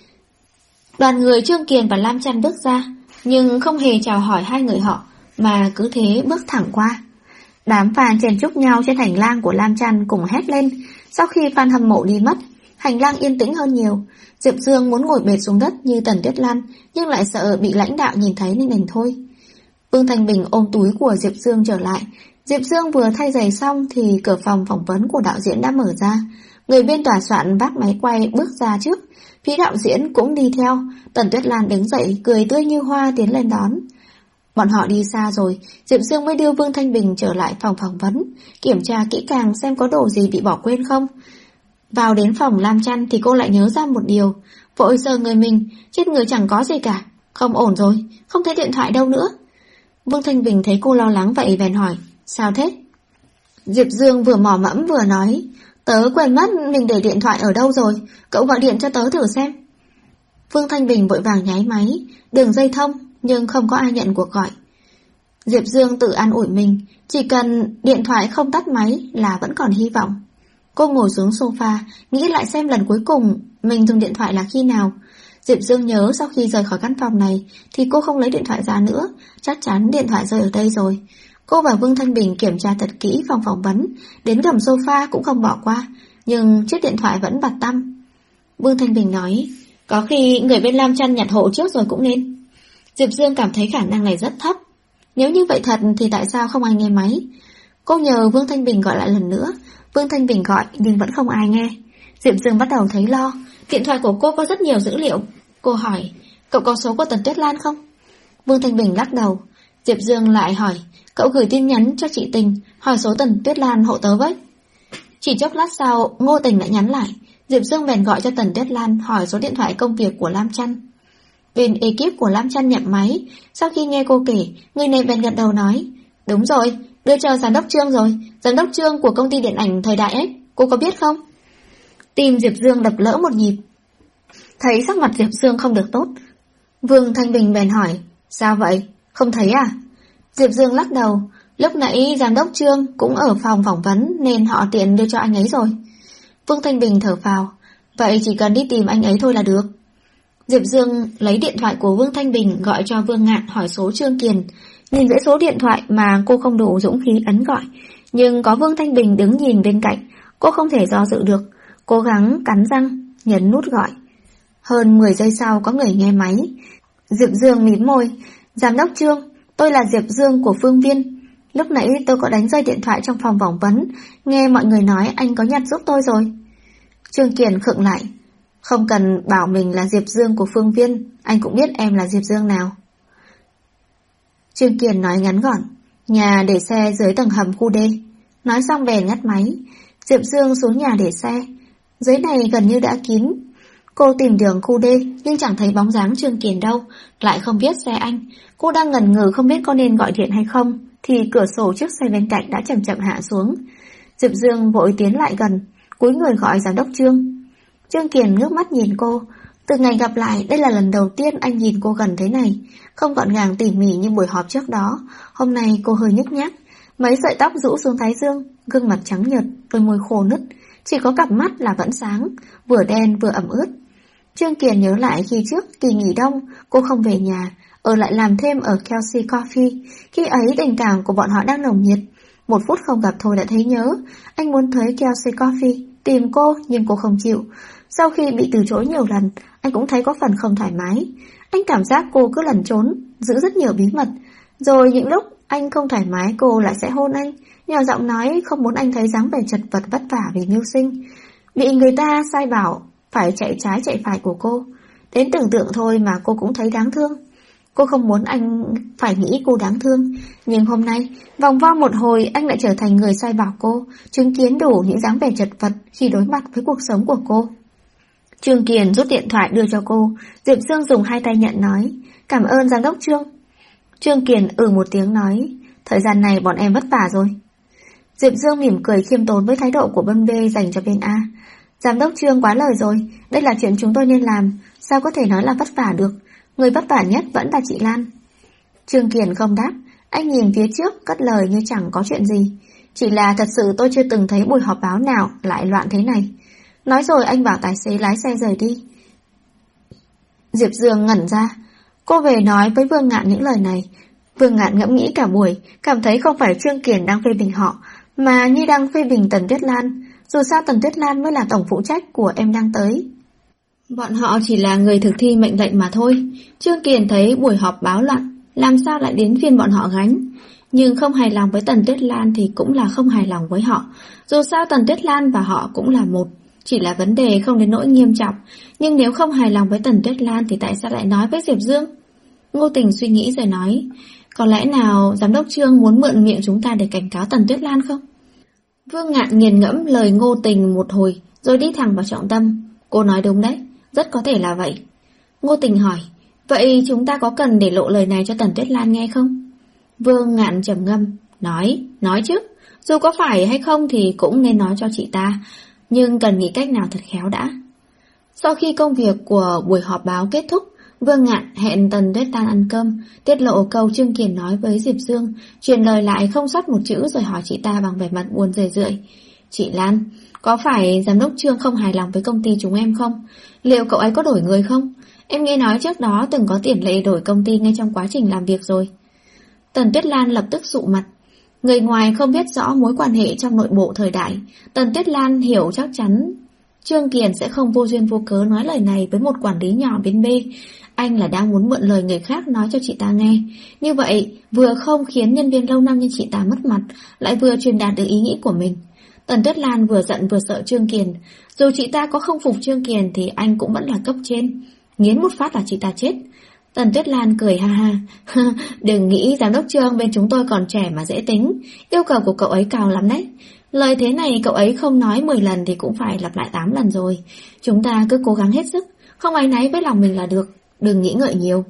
Đoàn người Trương Kiền và Lam Chăn bước ra, nhưng không hề chào hỏi hai người họ, mà cứ thế bước thẳng qua. Đám fan chen chúc nhau trên hành lang của Lam Chăn cùng hét lên. Sau khi fan hâm mộ đi mất, hành lang yên tĩnh hơn nhiều. Diệp Dương muốn ngồi bệt xuống đất như Tần Tuyết Lan, nhưng lại sợ bị lãnh đạo nhìn thấy nên đành thôi. Vương Thanh Bình ôm túi của Diệp Dương trở lại. Diệp Dương vừa thay giày xong thì cửa phòng phỏng vấn của đạo diễn đã mở ra. Người biên tòa soạn vác máy quay bước ra trước, phía đạo diễn cũng đi theo. Tần Tuyết Lan đứng dậy cười tươi như hoa tiến lên đón. Bọn họ đi xa rồi, Diệp Dương mới đưa Vương Thanh Bình trở lại phòng phỏng vấn, kiểm tra kỹ càng xem có đồ gì bị bỏ quên không. Vào đến phòng Lam Chăn thì cô lại nhớ ra một điều, vội sờ người mình, trên người chẳng có gì cả, không ổn rồi, không thấy điện thoại đâu nữa. Vương Thanh Bình thấy cô lo lắng vậy bèn hỏi: Sao thế? Diệp Dương vừa mò mẫm vừa nói: Tớ quên mất mình để điện thoại ở đâu rồi, cậu gọi điện cho tớ thử xem. Vương Thanh Bình vội vàng nháy máy, đường dây thông nhưng không có ai nhận cuộc gọi. Diệp Dương tự an ủi mình, chỉ cần điện thoại không tắt máy là vẫn còn hy vọng. Cô ngồi xuống sofa, nghĩ lại xem lần cuối cùng mình dùng điện thoại là khi nào. Diệp Dương nhớ sau khi rời khỏi căn phòng này thì cô không lấy điện thoại ra nữa, chắc chắn điện thoại rơi ở đây rồi. Cô và Vương Thanh Bình kiểm tra thật kỹ phòng phỏng vấn, đến gầm sofa cũng không bỏ qua, nhưng chiếc điện thoại vẫn bật tăm. Vương Thanh Bình nói: Có khi người bên Lam Chăn nhặt hộ trước rồi cũng nên. Diệp Dương cảm thấy khả năng này rất thấp. Nếu như vậy thật thì tại sao không ai nghe máy? Cô nhờ Vương Thanh Bình gọi lại lần nữa. Vương Thanh Bình gọi nhưng vẫn không ai nghe. Diệp Dương bắt đầu thấy lo. Điện thoại của cô có rất nhiều dữ liệu. Cô hỏi: Cậu có số của Tần Tuyết Lan không? Vương Thanh Bình lắc đầu. Diệp Dương lại hỏi: Cậu gửi tin nhắn cho chị Tình, hỏi số Tần Tuyết Lan hộ tớ với. Chỉ chốc lát sau, Ngô Tình đã nhắn lại. Diệp Dương bèn gọi cho Tần Tuyết Lan hỏi số điện thoại công việc của Lam Chăn. Bên ekip của Lam Chăn nhận máy. Sau khi nghe cô kể, người này bèn gật đầu nói: Đúng rồi, đưa cho giám đốc Trương rồi, giám đốc Trương của công ty điện ảnh Thời Đại ấy, cô có biết không? Tim Diệp Dương đập lỡ một nhịp. Thấy sắc mặt Diệp Dương không được tốt, Vương Thanh Bình bèn hỏi: Sao vậy, không thấy à? Diệp Dương lắc đầu. Lúc nãy giám đốc Trương cũng ở phòng phỏng vấn nên họ tiện đưa cho anh ấy rồi. Vương Thanh Bình thở phào. Vậy chỉ cần đi tìm anh ấy thôi là được. Diệp Dương lấy điện thoại của Vương Thanh Bình gọi cho Vương Ngạn hỏi số Trương Kiền. Nhìn dãy số điện thoại mà cô không đủ dũng khí ấn gọi, nhưng có Vương Thanh Bình đứng nhìn bên cạnh, cô không thể do dự được. Cố gắng cắn răng nhấn nút gọi. Hơn mười giây sau có người nghe máy. Diệp Dương mím môi. Giám đốc Trương, tôi là Diệp Dương của Phương Viên. Lúc nãy tôi có đánh rơi điện thoại trong phòng phỏng vấn, nghe mọi người nói anh có nhặt giúp tôi rồi. Trương Kiền khựng lại. Không cần bảo mình là Diệp Dương của Phương Viên, anh cũng biết em là Diệp Dương nào. Trương Kiền nói ngắn gọn. Nhà để xe dưới tầng hầm khu D. Nói xong bèn ngắt máy. Diệp Dương xuống nhà để xe. Dưới này gần như đã kín. Cô tìm đường khu D nhưng chẳng thấy bóng dáng Trương Kiền đâu, lại không biết xe anh. Cô đang ngần ngừ không biết có nên gọi điện hay không, thì cửa sổ chiếc xe bên cạnh đã chậm chậm hạ xuống. Diệp Dương vội tiến lại gần, cúi người gọi giám đốc Trương. Trương Kiền ngước mắt nhìn cô. Từ ngày gặp lại, đây là lần đầu tiên anh nhìn cô gần thế này, không gọn gàng tỉ mỉ như buổi họp trước đó. Hôm nay cô hơi nhức nhác, mấy sợi tóc rũ xuống thái dương, gương mặt trắng nhợt, đôi môi khô nứt, chỉ có cặp mắt là vẫn sáng, vừa đen vừa ẩm ướt. Trương Kiền nhớ lại khi trước kỳ nghỉ đông, cô không về nhà, ở lại làm thêm ở Kelsey Coffee. Khi ấy tình cảm của bọn họ đang nồng nhiệt, Một phút không gặp thôi đã thấy nhớ. Anh muốn tới Kelsey Coffee tìm cô nhưng cô không chịu. Sau khi bị từ chối nhiều lần, anh cũng thấy có phần không thoải mái. Anh cảm giác cô cứ lẩn trốn, giữ rất nhiều bí mật. Rồi những lúc anh không thoải mái cô lại sẽ hôn anh, nhỏ giọng nói không muốn anh thấy dáng vẻ chật vật vất vả vì mưu sinh. Bị người ta sai bảo phải chạy trái chạy phải của cô. Đến tưởng tượng thôi mà cô cũng thấy đáng thương. Cô không muốn anh phải nghĩ cô đáng thương. Nhưng hôm nay, vòng vo một hồi anh lại trở thành người sai bảo cô, chứng kiến đủ những dáng vẻ chật vật khi đối mặt với cuộc sống của cô. Trương Kiền rút điện thoại đưa cho cô. Diệp Dương dùng hai tay nhận nói, cảm ơn giám đốc Trương. Trương Kiền ừ một tiếng nói, thời gian này bọn em vất vả rồi. Diệp Dương mỉm cười khiêm tốn với thái độ của bên B dành cho bên A. Giám đốc Trương quá lời rồi, đây là chuyện chúng tôi nên làm, sao có thể nói là vất vả được. Người vất vả nhất vẫn là chị Lan. Trương Kiền không đáp, anh nhìn phía trước cất lời như chẳng có chuyện gì. Chỉ là thật sự tôi chưa từng thấy buổi họp báo nào lại loạn thế này. Nói rồi anh bảo tài xế lái xe rời đi. Diệp Dương ngẩn ra. Cô về nói với Vương Ngạn những lời này. Vương Ngạn ngẫm nghĩ cả buổi, cảm thấy không phải Trương Kiền đang phê bình họ, mà như đang phê bình Tần Tuyết Lan. Dù sao Tần Tuyết Lan mới là tổng phụ trách của Em Đang Tới. Bọn họ chỉ là người thực thi mệnh lệnh mà thôi. Trương Kiền thấy buổi họp báo loạn, làm sao lại đến phiên bọn họ gánh. Nhưng không hài lòng với Tần Tuyết Lan thì cũng là không hài lòng với họ. Dù sao Tần Tuyết Lan và họ cũng là một, chỉ là vấn đề không đến nỗi nghiêm trọng. Nhưng nếu không hài lòng với Tần Tuyết Lan thì tại sao lại nói với Diệp Dương? Ngô Tình suy nghĩ rồi nói, có lẽ nào giám đốc Trương muốn mượn miệng chúng ta để cảnh cáo Tần Tuyết Lan không? Vương Ngạn nghiền ngẫm lời Ngô Tình một hồi rồi đi thẳng vào trọng tâm. Cô nói đúng đấy, rất có thể là vậy. Ngô Tình hỏi, vậy chúng ta có cần để lộ lời này cho Tần Tuyết Lan nghe không? Vương Ngạn trầm ngâm, nói, nói chứ, dù có phải hay không thì cũng nên nói cho chị ta, nhưng cần nghĩ cách nào thật khéo đã. Sau khi công việc của buổi họp báo kết thúc, Vương Ngạn hẹn Tần Tuyết Lan ăn cơm, tiết lộ câu Trương Kiền nói với Diệp Dương, truyền lời lại không sót một chữ rồi hỏi chị ta bằng vẻ mặt buồn rười rượi. Chị Lan, có phải giám đốc Trương không hài lòng với công ty chúng em không? Liệu cậu ấy có đổi người không? Em nghe nói trước đó từng có tiền lệ đổi công ty ngay trong quá trình làm việc rồi. Tần Tuyết Lan lập tức sụ mặt. Người ngoài không biết rõ mối quan hệ trong nội bộ thời đại, Tần Tuyết Lan hiểu chắc chắn Trương Kiền sẽ không vô duyên vô cớ nói lời này với một quản lý nhỏ bên B. Anh là đang muốn mượn lời người khác nói cho chị ta nghe. Như vậy, vừa không khiến nhân viên lâu năm như chị ta mất mặt, lại vừa truyền đạt được ý nghĩ của mình. Tần Tuyết Lan vừa giận vừa sợ Trương Kiền. Dù chị ta có không phục Trương Kiền thì anh cũng vẫn là cấp trên. Nghiến một phát là chị ta chết. Tần Tuyết Lan cười ha ha. Đừng nghĩ giám đốc Trương bên chúng tôi còn trẻ mà dễ tính. Yêu cầu của cậu ấy cao lắm đấy. Lời thế này cậu ấy không nói mười lần thì cũng phải lặp lại tám lần rồi. Chúng ta cứ cố gắng hết sức, không áy náy với lòng mình là được. Đừng nghĩ ngợi nhiều.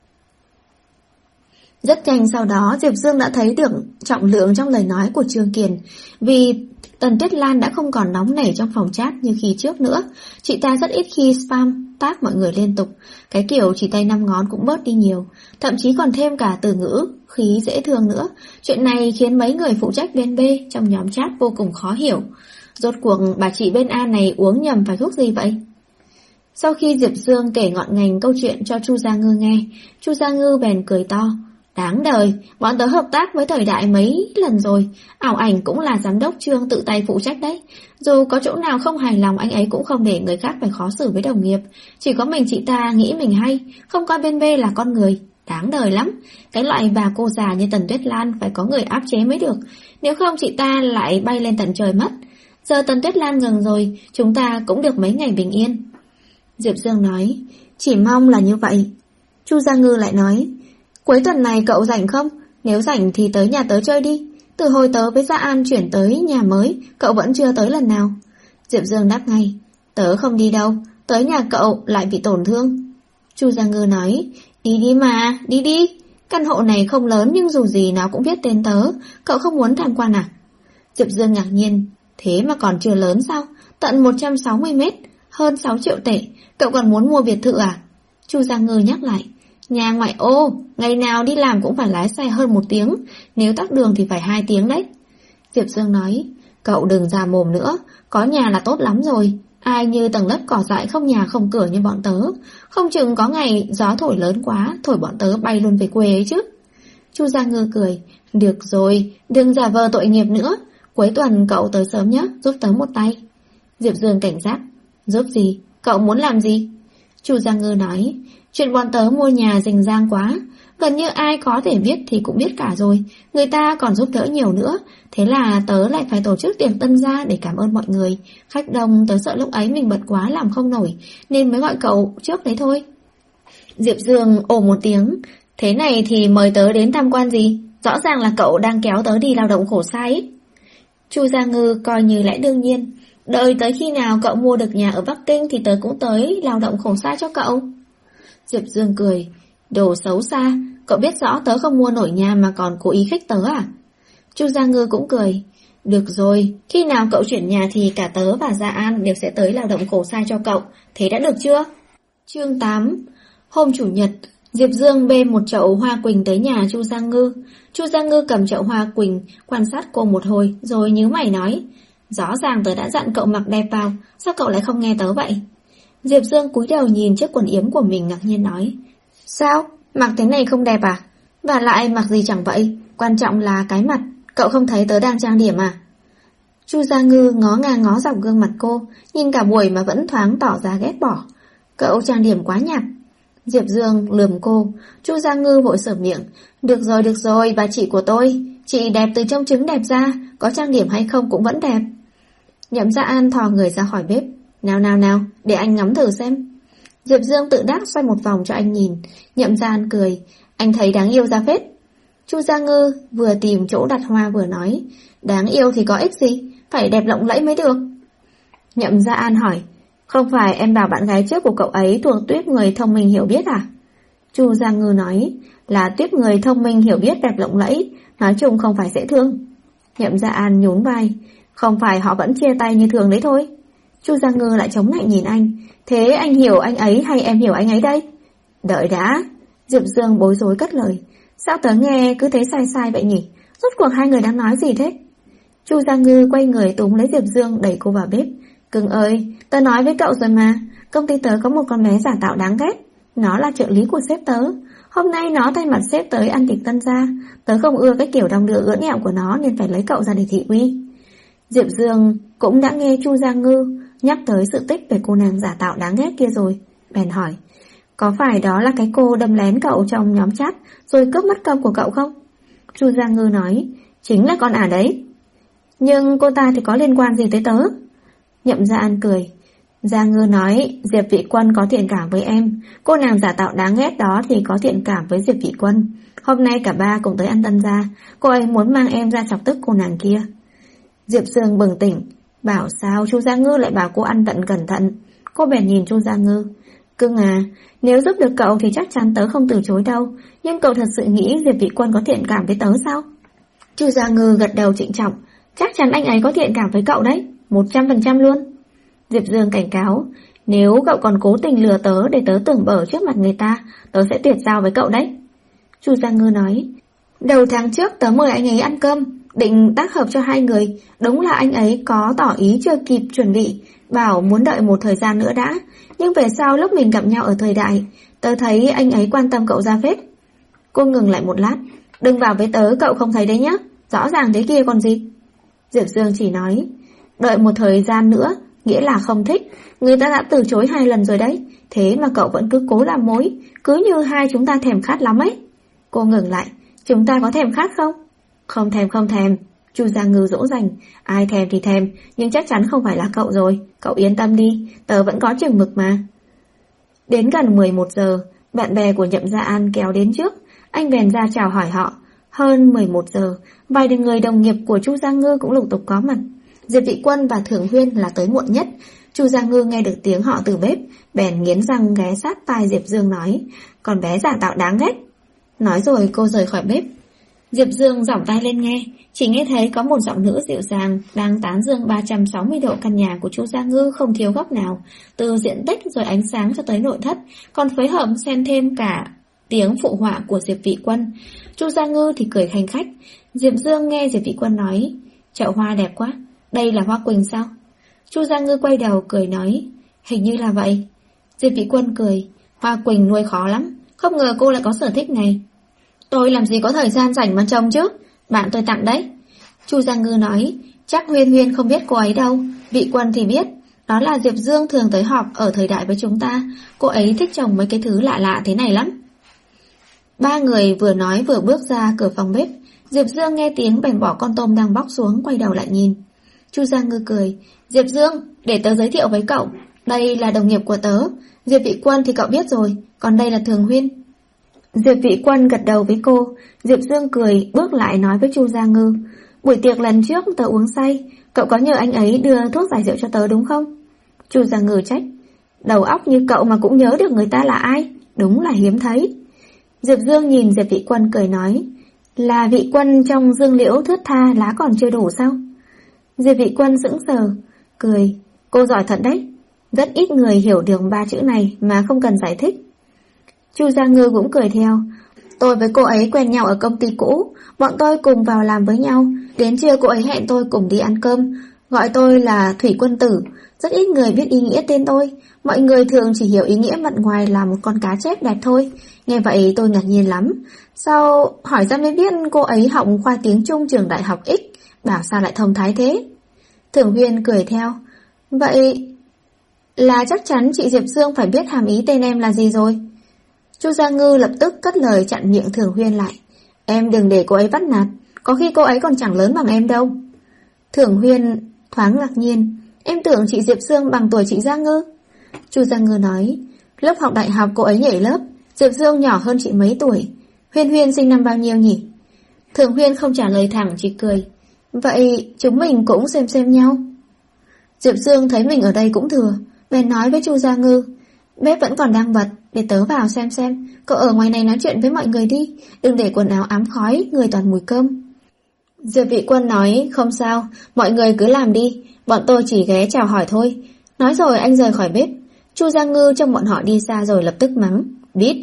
Rất nhanh sau đó Diệp Dương đã thấy được trọng lượng trong lời nói của Trương Kiền. Vì Tần Tuyết Lan đã không còn nóng nảy trong phòng chat như khi trước nữa. Chị ta rất ít khi spam tag mọi người liên tục. Cái kiểu chỉ tay năm ngón cũng bớt đi nhiều. Thậm chí còn thêm cả từ ngữ khí dễ thương nữa. Chuyện này khiến mấy người phụ trách bên B trong nhóm chat vô cùng khó hiểu. Rốt cuộc bà chị bên A này uống nhầm phải thuốc gì vậy? Sau khi Diệp Dương kể ngọn ngành câu chuyện cho Chu Gia Ngư nghe, Chu Gia Ngư bèn cười to. Đáng đời, bọn tớ hợp tác với thời đại mấy lần rồi, ảo ảnh cũng là giám đốc Trương tự tay phụ trách đấy. Dù có chỗ nào không hài lòng anh ấy cũng không để người khác phải khó xử với đồng nghiệp. Chỉ có mình chị ta nghĩ mình hay, không coi bên B là con người. Đáng đời lắm, cái loại bà cô già như Tần Tuyết Lan phải có người áp chế mới được, nếu không chị ta lại bay lên tận trời mất. Giờ Tần Tuyết Lan ngừng rồi, chúng ta cũng được mấy ngày bình yên. Diệp Dương nói, chỉ mong là như vậy. Chu Gia Ngư lại nói, cuối tuần này cậu rảnh không? Nếu rảnh thì tới nhà tớ chơi đi. Từ hồi tớ với Gia An chuyển tới nhà mới, cậu vẫn chưa tới lần nào. Diệp Dương đáp ngay, tớ không đi đâu, tới nhà cậu lại bị tổn thương. Chu Gia Ngư nói, đi đi mà, đi đi. Căn hộ này không lớn nhưng dù gì nó cũng viết tên tớ, cậu không muốn tham quan à? Diệp Dương ngạc nhiên, thế mà còn chưa lớn sao? Tận một trăm sáu mươi mét, hơn sáu triệu tệ, cậu còn muốn mua biệt thự à? Chu Gia Ngư nhắc lại, nhà ngoại ô, ngày nào đi làm cũng phải lái xe hơn một tiếng, nếu tắc đường thì phải hai tiếng đấy. Diệp Dương nói, cậu đừng ra mồm nữa, có nhà là tốt lắm rồi, ai như tầng lớp cỏ dại không nhà không cửa như bọn tớ, không chừng có ngày gió thổi lớn quá, thổi bọn tớ bay luôn về quê ấy chứ. Chu Gia Ngư cười. Được rồi, đừng giả vờ tội nghiệp nữa. Cuối tuần cậu tới sớm nhé, giúp tớ một tay. Diệp Dương cảnh giác. Giúp gì? Cậu muốn làm gì? Chu Gia Ngư nói. Chuyện bọn tớ mua nhà rình rang quá, gần như ai có thể biết thì cũng biết cả rồi. Người ta còn giúp đỡ nhiều nữa. Thế là tớ lại phải tổ chức tiệc tân gia để cảm ơn mọi người. Khách đông, tớ sợ lúc ấy mình bận quá làm không nổi, nên mới gọi cậu trước đấy thôi. Diệp Dương ồ một tiếng. Thế này thì mời tớ đến tham quan gì? Rõ ràng là cậu đang kéo tớ đi lao động khổ sai ấy. Chu Gia Ngư coi như lẽ đương nhiên. Đợi tới khi nào cậu mua được nhà ở Bắc Kinh thì tớ cũng tới lao động khổ sai cho cậu. Diệp Dương cười. Đồ xấu xa, cậu biết rõ tớ không mua nổi nhà mà còn cố ý khích tớ à? Chu Gia Ngư cũng cười. Được rồi, khi nào cậu chuyển nhà thì cả tớ và Gia An đều sẽ tới lao động khổ sai cho cậu. Thế đã được chưa? Chương tám. Hôm Chủ nhật, Diệp Dương bê một chậu hoa quỳnh tới nhà Chu Gia Ngư. Chu Gia Ngư cầm chậu hoa quỳnh, quan sát cô một hồi, rồi nhíu mày nói. Rõ ràng tớ đã dặn cậu mặc đẹp vào, sao cậu lại không nghe tớ vậy? Diệp Dương cúi đầu nhìn chiếc quần yếm của mình ngạc nhiên nói. Sao? Mặc thế này không đẹp à? Và lại mặc gì chẳng vậy, quan trọng là cái mặt, cậu không thấy tớ đang trang điểm à? Chu Gia Ngư ngó ngang ngó dọc gương mặt cô, nhìn cả buổi mà vẫn thoáng tỏ ra ghét bỏ. Cậu trang điểm quá nhạt. Diệp Dương lườm cô. Chu Gia Ngư vội sửa miệng. Được rồi, được rồi, bà chị của tôi. Chị đẹp từ trong trứng đẹp ra, có trang điểm hay không cũng vẫn đẹp. Nhậm Gia An thò người ra khỏi bếp. Nào nào nào, để anh ngắm thử xem. Diệp Dương tự đắc xoay một vòng cho anh nhìn. Nhậm Gia An cười. Anh thấy đáng yêu ra phết. Chu Gia Ngư vừa tìm chỗ đặt hoa vừa nói. Đáng yêu thì có ích gì, phải đẹp lộng lẫy mới được. Nhậm Gia An hỏi. Không phải em bảo bạn gái trước của cậu ấy thuộc tuýp người thông minh hiểu biết à? Chu Gia Ngư nói. Là tuýp người thông minh hiểu biết đẹp lộng lẫy, nói chung không phải dễ thương. Nhậm Gia An nhún vai. Không phải họ vẫn chia tay như thường đấy thôi. Chu Gia Ngư lại chống lạnh nhìn anh. Thế anh hiểu anh ấy hay em hiểu anh ấy đây? Đợi đã. Diệp Dương bối rối cất lời. Sao tớ nghe cứ thấy sai sai vậy nhỉ? Rốt cuộc hai người đang nói gì thế? Chu Gia Ngư quay người túm lấy Diệp Dương đẩy cô vào bếp. Cưng ơi, tớ nói với cậu rồi mà, công ty tớ có một con bé giả tạo đáng ghét. Nó là trợ lý của sếp tớ. Hôm nay nó thay mặt sếp tới ăn tiệc tân gia. Tớ không ưa cái kiểu đong đưa ưỡn ẹo của nó nên phải lấy cậu ra để thị uy. Diệp Dương cũng đã nghe Chu Gia Ngư nhắc tới sự tích về cô nàng giả tạo đáng ghét kia rồi. Bèn hỏi. Có phải đó là cái cô đâm lén cậu trong nhóm chat rồi cướp mất công của cậu không? Chu Gia Ngư nói. Chính là con ả đấy. Nhưng cô ta thì có liên quan gì tới tớ? Nhậm Gia An cười. Gia Ngư nói Diệp Vị Quân có thiện cảm với em. Cô nàng giả tạo đáng ghét đó thì có thiện cảm với Diệp Vị Quân. Hôm nay cả ba cùng tới ăn tân gia. Cô ấy muốn mang em ra chọc tức cô nàng kia. Diệp Dương bừng tỉnh. Bảo sao Chu Gia Ngư lại bảo cô ăn tận cẩn thận. Cô bèn nhìn Chu Gia Ngư. Cưng à, nếu giúp được cậu thì chắc chắn tớ không từ chối đâu. Nhưng cậu thật sự nghĩ Diệp Vị Quân có thiện cảm với tớ sao? Chu Gia Ngư gật đầu trịnh trọng. Chắc chắn anh ấy có thiện cảm với cậu đấy, một trăm phần trăm luôn. Diệp Dương cảnh cáo. Nếu cậu còn cố tình lừa tớ để tớ tưởng bở trước mặt người ta, tớ sẽ tuyệt giao với cậu đấy. Chu Gia Ngư nói. Đầu tháng trước tớ mời anh ấy ăn cơm, định tác hợp cho hai người. Đúng là anh ấy có tỏ ý chưa kịp chuẩn bị, bảo muốn đợi một thời gian nữa đã. Nhưng về sau lúc mình gặp nhau ở thời đại, tớ thấy anh ấy quan tâm cậu ra phết. Cô ngừng lại một lát. Đừng vào với tớ cậu không thấy đấy nhá. Rõ ràng thế kia còn gì. Diệp Dương chỉ nói. Đợi một thời gian nữa nghĩa là không thích. Người ta đã từ chối hai lần rồi đấy. Thế mà cậu vẫn cứ cố làm mối. Cứ như hai chúng ta thèm khát lắm ấy. Cô ngừng lại. Chúng ta có thèm khát không? Không thèm không thèm. Chu Gia Ngư dỗ dành. Ai thèm thì thèm, nhưng chắc chắn không phải là cậu rồi. Cậu yên tâm đi, tớ vẫn có chừng mực mà. Đến gần mười một giờ, bạn bè của Nhậm Gia An kéo đến trước. Anh bèn ra chào hỏi họ. Hơn mười một giờ, vài người đồng nghiệp của Chu Gia Ngư cũng lục tục có mặt. Diệp Vị Quân và Thường Huyên là tới muộn nhất. Chu Gia Ngư nghe được tiếng họ từ bếp, bèn nghiến răng ghé sát tai Diệp Dương nói. Con bé giả tạo đáng ghét. Nói rồi cô rời khỏi bếp. Diệp Dương giỏng tai lên nghe, chỉ nghe thấy có một giọng nữ dịu dàng đang tán dương ba trăm sáu mươi độ căn nhà của Chu Gia Ngư không thiếu góc nào, từ diện tích rồi ánh sáng cho tới nội thất, còn phối hợp xen thêm cả tiếng phụ họa của Diệp Vị Quân. Chu Gia Ngư thì cười khanh khách. Diệp Dương nghe Diệp Vị Quân nói, chậu hoa đẹp quá, đây là hoa quỳnh sao? Chu Gia Ngư quay đầu cười nói, hình như là vậy. Diệp Vị Quân cười, hoa quỳnh nuôi khó lắm, không ngờ cô lại có sở thích này. Tôi làm gì có thời gian rảnh mà trông chứ, bạn tôi tặng đấy. Chu Gia Ngư nói, chắc Huyên Huyên không biết cô ấy đâu, Vị Quân thì biết. Đó là Diệp Dương thường tới họp ở thời đại với chúng ta, cô ấy thích trồng mấy cái thứ lạ lạ thế này lắm. Ba người vừa nói vừa bước ra cửa phòng bếp. Diệp Dương nghe tiếng bèn bỏ con tôm đang bóc xuống, quay đầu lại nhìn. Chu Gia Ngư cười, Diệp Dương, để tớ giới thiệu với cậu, đây là đồng nghiệp của tớ. Diệp Vị Quân thì cậu biết rồi, còn đây là Thường Huyên. Diệp Vị Quân gật đầu với cô. Diệp Dương cười, bước lại nói với Chu Gia Ngư, buổi tiệc lần trước tớ uống say, cậu có nhờ anh ấy đưa thuốc giải rượu cho tớ đúng không? Chu Gia Ngư trách, đầu óc như cậu mà cũng nhớ được người ta là ai, đúng là hiếm thấy. Diệp Dương nhìn Diệp Vị Quân cười nói, là Vị Quân trong dương liễu thướt tha lá còn chưa đủ sao? Diệp Vị Quân sững sờ, cười, cô giỏi thật đấy, rất ít người hiểu được ba chữ này mà không cần giải thích. Chu Gia Ngư cũng cười theo, tôi với cô ấy quen nhau ở công ty cũ, bọn tôi cùng vào làm với nhau, đến trưa cô ấy hẹn tôi cùng đi ăn cơm, gọi tôi là Thủy Quân Tử, rất ít người biết ý nghĩa tên tôi, mọi người thường chỉ hiểu ý nghĩa mặt ngoài là một con cá chép đẹp thôi. Nghe vậy tôi ngạc nhiên lắm, sau hỏi ra mới biết cô ấy học khoa tiếng Trung trường đại học X, bảo sao lại thông thái thế. Thường Huyên cười theo, vậy là chắc chắn chị Diệp Dương phải biết hàm ý tên em là gì rồi. Chu Gia Ngư lập tức cất lời chặn miệng Thường Huyên lại, em đừng để cô ấy bắt nạt, có khi cô ấy còn chẳng lớn bằng em đâu. Thường Huyên thoáng ngạc nhiên, em tưởng chị Diệp Dương bằng tuổi chị Gia Ngư. Chu Gia Ngư nói, lúc học đại học cô ấy nhảy lớp, Diệp Dương nhỏ hơn chị mấy tuổi. Huyên Huyên sinh năm bao nhiêu nhỉ? Thường Huyên không trả lời thẳng, chỉ cười, vậy chúng mình cũng xem xem nhau. Diệp Dương thấy mình ở đây cũng thừa, bèn nói với Chu Gia Ngư, bếp vẫn còn đang bật, để tớ vào xem xem, cậu ở ngoài này nói chuyện với mọi người đi, đừng để quần áo ám khói, người toàn mùi cơm. Diệp Vị Quân nói, không sao, mọi người cứ làm đi, bọn tôi chỉ ghé chào hỏi thôi. Nói rồi anh rời khỏi bếp. Chu Gia Ngư trông bọn họ đi xa rồi lập tức mắng, bitch.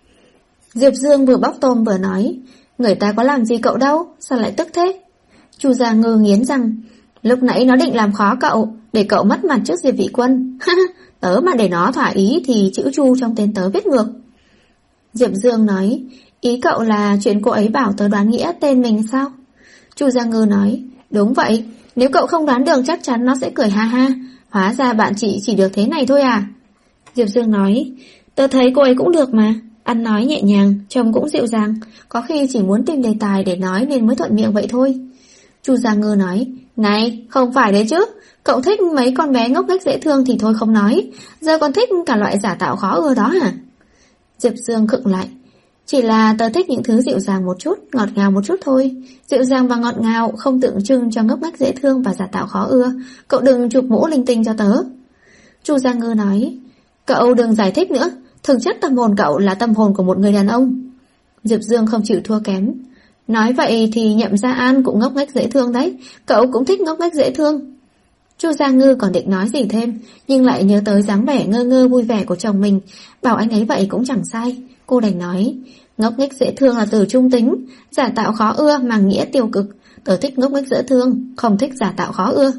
Diệp Dương vừa bóc tôm vừa nói, người ta có làm gì cậu đâu, sao lại tức thế? Chu Gia Ngư nghiến răng, lúc nãy nó định làm khó cậu, để cậu mất mặt trước Diệp Vị Quân. Tớ mà để nó thỏa ý thì chữ Chu trong tên tớ viết ngược. Diệp Dương nói, ý cậu là chuyện cô ấy bảo tớ đoán nghĩa tên mình sao? Chu Gia Ngư nói, đúng vậy, nếu cậu không đoán được chắc chắn nó sẽ cười ha ha, hóa ra bạn chị chỉ được thế này thôi à? Diệp Dương nói, tớ thấy cô ấy cũng được mà, ăn nói nhẹ nhàng, trông cũng dịu dàng, có khi chỉ muốn tìm đề tài để nói nên mới thuận miệng vậy thôi. Chu Gia Ngư nói, này, không phải đấy chứ, cậu thích mấy con bé ngốc nghếch dễ thương thì thôi không nói, giờ còn thích cả loại giả tạo khó ưa đó hả? Diệp Dương khựng lại, chỉ là tớ thích những thứ dịu dàng một chút, ngọt ngào một chút thôi. Dịu dàng và ngọt ngào không tượng trưng cho ngốc nghếch dễ thương và giả tạo khó ưa, cậu đừng chụp mũ linh tinh cho tớ. Chu Gia Ngư nói, cậu đừng giải thích nữa, thực chất tâm hồn cậu là tâm hồn của một người đàn ông. Diệp Dương không chịu thua kém, nói vậy thì Nhậm Gia An cũng ngốc nghếch dễ thương đấy, cậu cũng thích ngốc nghếch dễ thương. Chu Gia Ngư còn định nói gì thêm, nhưng lại nhớ tới dáng vẻ ngơ ngơ vui vẻ của chồng mình, bảo anh ấy vậy cũng chẳng sai. Cô đành nói, ngốc nghếch dễ thương là từ trung tính, giả tạo khó ưa mang nghĩa tiêu cực, tớ thích ngốc nghếch dễ thương, không thích giả tạo khó ưa.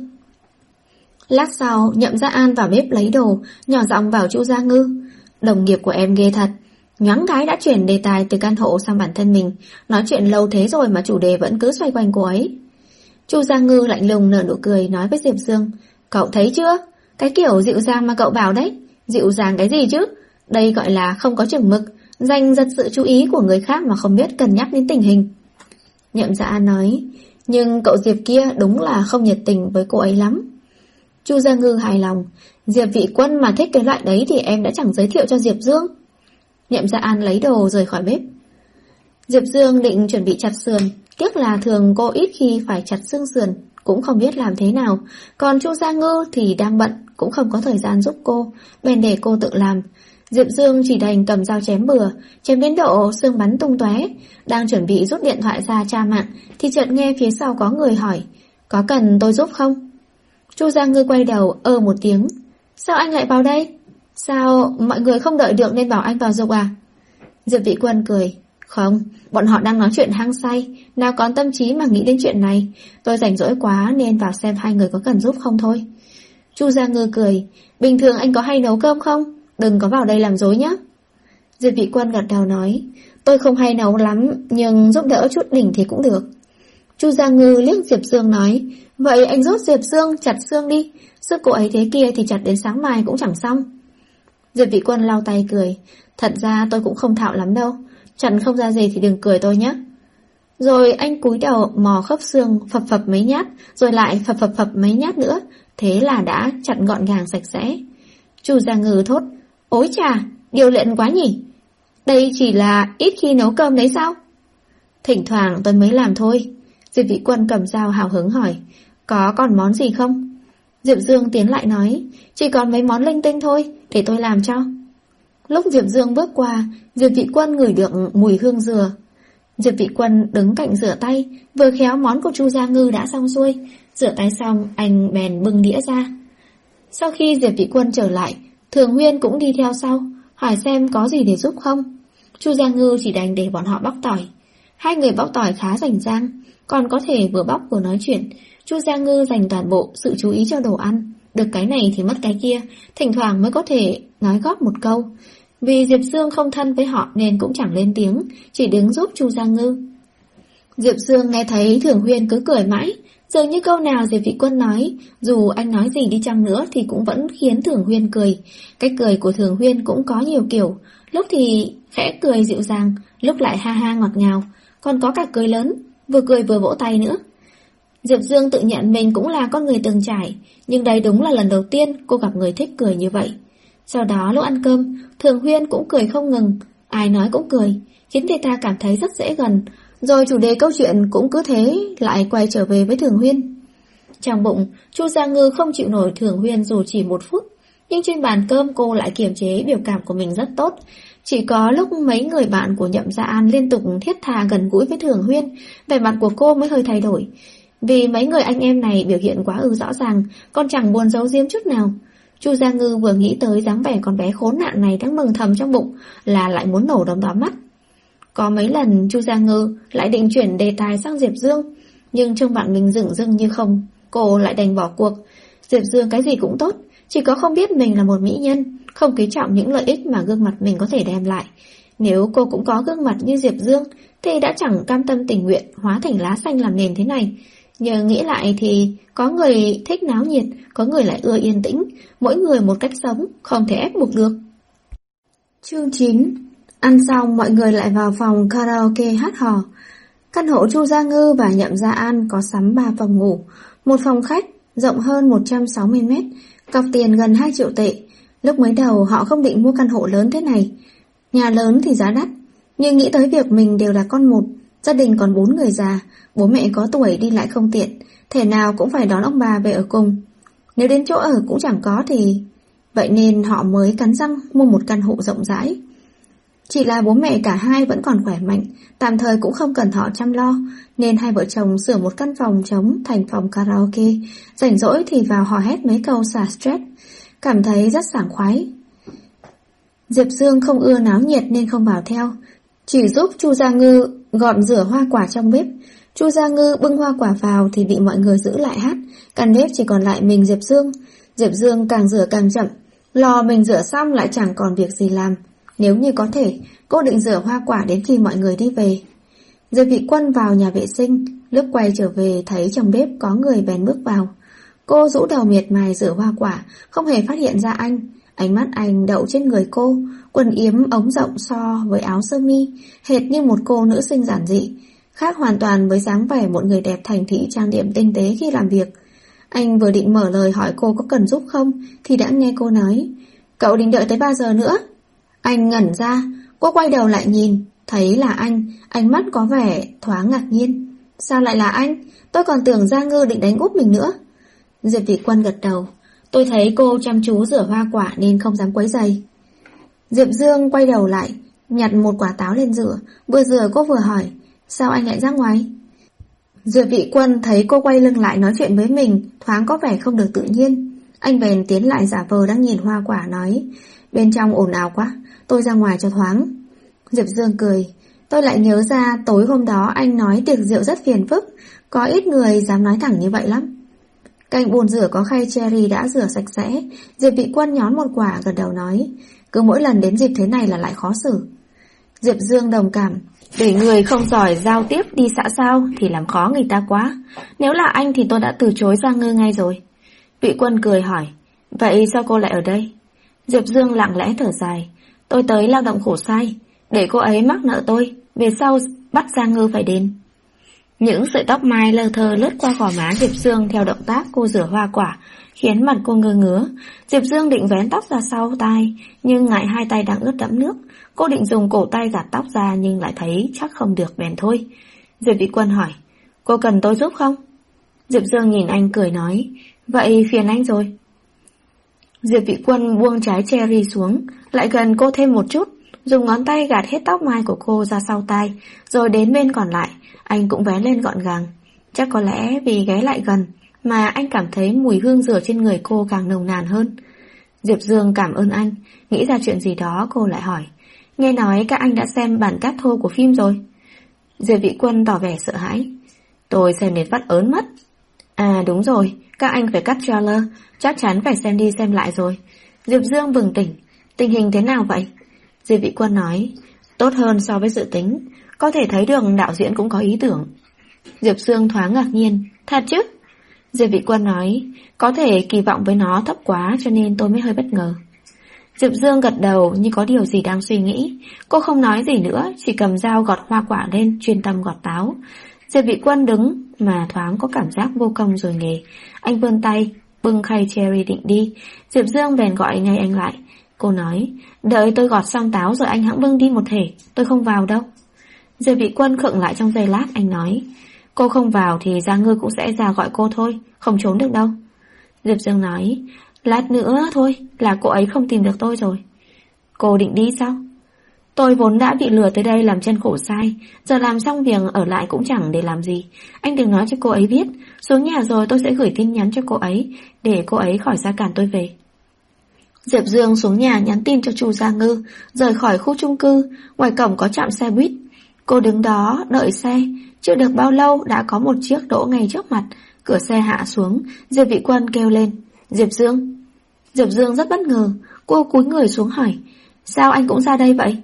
Lát sau, Nhậm Gia An vào bếp lấy đồ, nhỏ giọng vào Chu Gia Ngư, đồng nghiệp của em ghê thật. Nhoáng cái đã chuyển đề tài từ căn hộ sang bản thân mình, nói chuyện lâu thế rồi mà chủ đề vẫn cứ xoay quanh cô ấy. Chu Gia Ngư lạnh lùng nở nụ cười nói với Diệp Dương, cậu thấy chưa, cái kiểu dịu dàng mà cậu bảo đấy, dịu dàng cái gì chứ, đây gọi là không có chừng mực, giành giật sự chú ý của người khác mà không biết cân nhắc đến tình hình. Nhậm Gia An nói, nhưng cậu Diệp kia đúng là không nhiệt tình với cô ấy lắm. Chu Gia Ngư hài lòng, Diệp Vị Quân mà thích cái loại đấy thì em đã chẳng giới thiệu cho Diệp Dương. Nhậm Gia An lấy đồ rời khỏi bếp. Diệp Dương định chuẩn bị chặt sườn, tiếc là thường cô ít khi phải chặt xương sườn, cũng không biết làm thế nào, còn Chu Gia Ngư thì đang bận, cũng không có thời gian giúp cô, bèn để cô tự làm. Diệp Dương chỉ đành cầm dao chém bừa, chém đến độ xương bắn tung tóe, đang chuẩn bị rút điện thoại ra tra mạng thì chợt nghe phía sau có người hỏi, có cần tôi giúp không? Chu Gia Ngư quay đầu ơ một tiếng, sao anh lại vào đây? Sao mọi người không đợi được nên bảo anh vào dục à? Diệp Vị Quân cười, không, bọn họ đang nói chuyện hăng say, nào còn tâm trí mà nghĩ đến chuyện này, tôi rảnh rỗi quá nên vào xem hai người có cần giúp không thôi. Chu Gia Ngư cười, bình thường anh có hay nấu cơm không? Đừng có vào đây làm dối nhé. Diệp Vị Quân gật đầu nói, Tôi không hay nấu lắm, nhưng giúp đỡ chút đỉnh thì cũng được. Chu Gia Ngư liếc Diệp Dương nói, vậy anh giúp Diệp Dương chặt xương đi, sức cô ấy thế kia thì chặt đến sáng mai cũng chẳng xong. Diệp Vị Quân lau tay cười, thật ra tôi cũng không thạo lắm đâu, chặt không ra gì thì đừng cười tôi nhé. Rồi anh cúi đầu mò khớp xương, phập phập mấy nhát, rồi lại phập phập phập mấy nhát nữa, thế là đã chặt gọn gàng sạch sẽ. Chu Gia Ngư thốt, ối chà, điều luyện quá nhỉ, đây chỉ là ít khi nấu cơm đấy sao? Thỉnh thoảng tôi mới làm thôi. Diệp Vị Quân cầm dao hào hứng hỏi, có còn món gì không? Diệp Dương tiến lại nói, chỉ còn mấy món linh tinh thôi, để tôi làm cho. Lúc Diệp Dương bước qua, Diệp Vị Quân ngửi được mùi hương dừa. Diệp Vị Quân đứng cạnh rửa tay, vừa khéo món của Chu Gia Ngư đã xong xuôi. Rửa tay xong, anh bèn bưng đĩa ra. Sau khi Diệp Vị Quân trở lại, Thường Huyên cũng đi theo sau, hỏi xem có gì để giúp không. Chu Gia Ngư chỉ đành để bọn họ bóc tỏi. Hai người bóc tỏi khá rành rang, còn có thể vừa bóc vừa nói chuyện. Chu Gia Ngư dành toàn bộ sự chú ý cho đồ ăn, được cái này thì mất cái kia, thỉnh thoảng mới có thể nói góp một câu. Vì Diệp Dương không thân với họ nên cũng chẳng lên tiếng, chỉ đứng giúp Chu Gia Ngư. Diệp Dương nghe thấy Thường Huyên cứ cười mãi, dường như câu nào Diệp Vị Quân nói, dù anh nói gì đi chăng nữa thì cũng vẫn khiến Thường Huyên cười. Cách cười của Thường Huyên cũng có nhiều kiểu, lúc thì khẽ cười dịu dàng, lúc lại ha ha ngọt ngào, còn có cả cười lớn, vừa cười vừa vỗ tay nữa. Diệp Dương tự nhận mình cũng là con người từng trải, nhưng đây đúng là lần đầu tiên cô gặp người thích cười như vậy. Sau đó lúc ăn cơm, Thường Huyên cũng cười không ngừng, ai nói cũng cười, khiến người ta cảm thấy rất dễ gần. Rồi chủ đề câu chuyện cũng cứ thế lại quay trở về với Thường Huyên. Trong bụng, Chu Gia Ngư không chịu nổi Thường Huyên dù chỉ một phút, nhưng trên bàn cơm cô lại kiềm chế biểu cảm của mình rất tốt. Chỉ có lúc mấy người bạn của Nhậm Gia An liên tục thiết tha gần gũi với Thường Huyên, vẻ mặt của cô mới hơi thay đổi. Vì mấy người anh em này biểu hiện quá ư rõ ràng, còn chẳng buồn giấu giếm chút nào. Chu Gia Ngư vừa nghĩ tới dáng vẻ con bé khốn nạn này đang mừng thầm trong bụng là lại muốn nổ đom đóm mắt. Có mấy lần Chu Gia Ngư lại định chuyển đề tài sang Diệp Dương, nhưng trông bạn mình dửng dưng như không, cô lại đành bỏ cuộc. Diệp Dương cái gì cũng tốt, chỉ có không biết mình là một mỹ nhân, không quý trọng những lợi ích mà gương mặt mình có thể đem lại. Nếu cô cũng có gương mặt như Diệp Dương thì đã chẳng cam tâm tình nguyện hóa thành lá xanh làm nền thế này. Nhưng nghĩ lại thì có người thích náo nhiệt, có người lại ưa yên tĩnh, mỗi người một cách sống, không thể ép buộc được. Chương chín. Ăn xong mọi người lại vào phòng karaoke hát hò. Căn hộ Chu Gia Ngư và Nhậm Gia An có sắm ba phòng ngủ, một phòng khách rộng hơn một trăm sáu mươi mét, cọc tiền gần hai triệu tệ. Lúc mới đầu họ không định mua căn hộ lớn thế này. Nhà lớn thì giá đắt, nhưng nghĩ tới việc mình đều là con một, gia đình còn bốn người già, bố mẹ có tuổi đi lại không tiện, thể nào cũng phải đón ông bà về ở cùng. Nếu đến chỗ ở cũng chẳng có thì... Vậy nên họ mới cắn răng mua một căn hộ rộng rãi. Chỉ là bố mẹ cả hai vẫn còn khỏe mạnh, tạm thời cũng không cần họ chăm lo, nên hai vợ chồng sửa một căn phòng trống thành phòng karaoke, rảnh rỗi thì vào hò hét mấy câu xả stress, cảm thấy rất sảng khoái. Diệp Dương không ưa náo nhiệt nên không vào theo, chỉ giúp Chu Gia Ngư gọn rửa hoa quả trong bếp. Chu Gia Ngư bưng hoa quả vào thì bị mọi người giữ lại hát, căn bếp chỉ còn lại mình Diệp Dương. Diệp Dương càng rửa càng chậm, lò mình rửa xong lại chẳng còn việc gì làm. Nếu như có thể, cô định rửa hoa quả đến khi mọi người đi về. Diệp Vị Quân vào nhà vệ sinh, lúc quay trở về thấy trong bếp có người bèn bước vào. Cô rũ đầu miệt mài rửa hoa quả, không hề phát hiện ra anh. Ánh mắt anh đậu trên người cô, quần yếm ống rộng so với áo sơ mi, hệt như một cô nữ sinh giản dị, khác hoàn toàn với dáng vẻ một người đẹp thành thị trang điểm tinh tế khi làm việc. Anh vừa định mở lời hỏi cô có cần giúp không thì đã nghe cô nói, cậu định đợi tới bao giờ nữa? Anh ngẩn ra, cô quay đầu lại nhìn, thấy là anh, ánh mắt có vẻ thoáng ngạc nhiên. Sao lại là anh? Tôi còn tưởng Gia Ngư định đánh úp mình nữa. Diệp Vị Quân gật đầu, tôi thấy cô chăm chú rửa hoa quả nên không dám quấy rầy. Diệp Dương quay đầu lại, nhặt một quả táo lên rửa, vừa rửa cô vừa hỏi, sao anh lại ra ngoài? Diệp Vị Quân thấy cô quay lưng lại nói chuyện với mình, thoáng có vẻ không được tự nhiên. Anh bèn tiến lại giả vờ đang nhìn hoa quả nói, bên trong ồn ào quá, tôi ra ngoài cho thoáng. Diệp Dương cười, tôi lại nhớ ra tối hôm đó anh nói tiệc rượu rất phiền phức, có ít người dám nói thẳng như vậy lắm. Cạnh bồn rửa có khay cherry đã rửa sạch sẽ, Diệp Vị Quân nhón một quả gật đầu nói, cứ mỗi lần đến dịp thế này là lại khó xử. Diệp Dương đồng cảm. Để người không giỏi giao tiếp đi xã giao thì làm khó người ta quá. Nếu là anh thì tôi đã từ chối Gia Ngư ngay rồi. Vị Quân cười hỏi, vậy sao cô lại ở đây? Diệp Dương lặng lẽ thở dài, tôi tới lao động khổ sai, để cô ấy mắc nợ tôi, về sau bắt Gia Ngư phải đền. Những sợi tóc mai lơ thơ lướt qua gò má Diệp Dương theo động tác cô rửa hoa quả, khiến mặt cô ngơ ngứa. Diệp Dương định vén tóc ra sau tai, nhưng ngại hai tay đang ướt đẫm nước. Cô định dùng cổ tay gạt tóc ra nhưng lại thấy chắc không được, bèn thôi. Diệp Vị Quân hỏi, cô cần tôi giúp không? Diệp Dương nhìn anh cười nói, vậy phiền anh rồi. Diệp Vị Quân buông trái cherry xuống, lại gần cô thêm một chút, dùng ngón tay gạt hết tóc mai của cô ra sau tai, rồi đến bên còn lại, anh cũng vén lên gọn gàng. Chắc có lẽ vì ghé lại gần mà anh cảm thấy mùi hương rửa trên người cô càng nồng nàn hơn. Diệp Dương cảm ơn anh, nghĩ ra chuyện gì đó cô lại hỏi, nghe nói các anh đã xem bản cắt thô của phim rồi. Diệp Vị Quân tỏ vẻ sợ hãi, tôi xem đến phát ớn mất. À đúng rồi, các anh phải cắt trailer, chắc chắn phải xem đi xem lại rồi. Diệp Dương bừng tỉnh, tình hình thế nào vậy? Diệp Vị Quân nói, tốt hơn so với dự tính, có thể thấy được đạo diễn cũng có ý tưởng. Diệp Dương thoáng ngạc nhiên, thật chứ? Diệp Vị Quân nói, có thể kỳ vọng với nó thấp quá cho nên tôi mới hơi bất ngờ. Diệp Dương gật đầu như có điều gì đang suy nghĩ. Cô không nói gì nữa, chỉ cầm dao gọt hoa quả lên, chuyên tâm gọt táo. Diệp Vị Quân đứng mà thoáng có cảm giác vô công rồi nghề. Anh vươn tay, bưng khay cherry định đi. Diệp Dương bèn gọi ngay anh lại. Cô nói, đợi tôi gọt xong táo rồi anh hãng bưng đi một thể, tôi không vào đâu. Diệp Vị Quân khựng lại trong giây lát, anh nói, cô không vào thì Gia Ngư cũng sẽ ra gọi cô thôi, không trốn được đâu. Diệp Dương nói, lát nữa thôi là cô ấy không tìm được tôi rồi. Cô định đi sao? Tôi vốn đã bị lừa tới đây làm chân khổ sai, giờ làm xong việc ở lại cũng chẳng để làm gì. Anh đừng nói cho cô ấy biết, xuống nhà rồi tôi sẽ gửi tin nhắn cho cô ấy, để cô ấy khỏi ra cản tôi về. Diệp Dương xuống nhà nhắn tin cho Chu Gia Ngư, rời khỏi khu chung cư, ngoài cổng có trạm xe buýt. Cô đứng đó đợi xe, chưa được bao lâu đã có một chiếc đỗ ngay trước mặt, cửa xe hạ xuống, Diệp Vị Quân kêu lên, Diệp Dương. Diệp Dương rất bất ngờ, cô cúi người xuống hỏi, sao anh cũng ra đây vậy?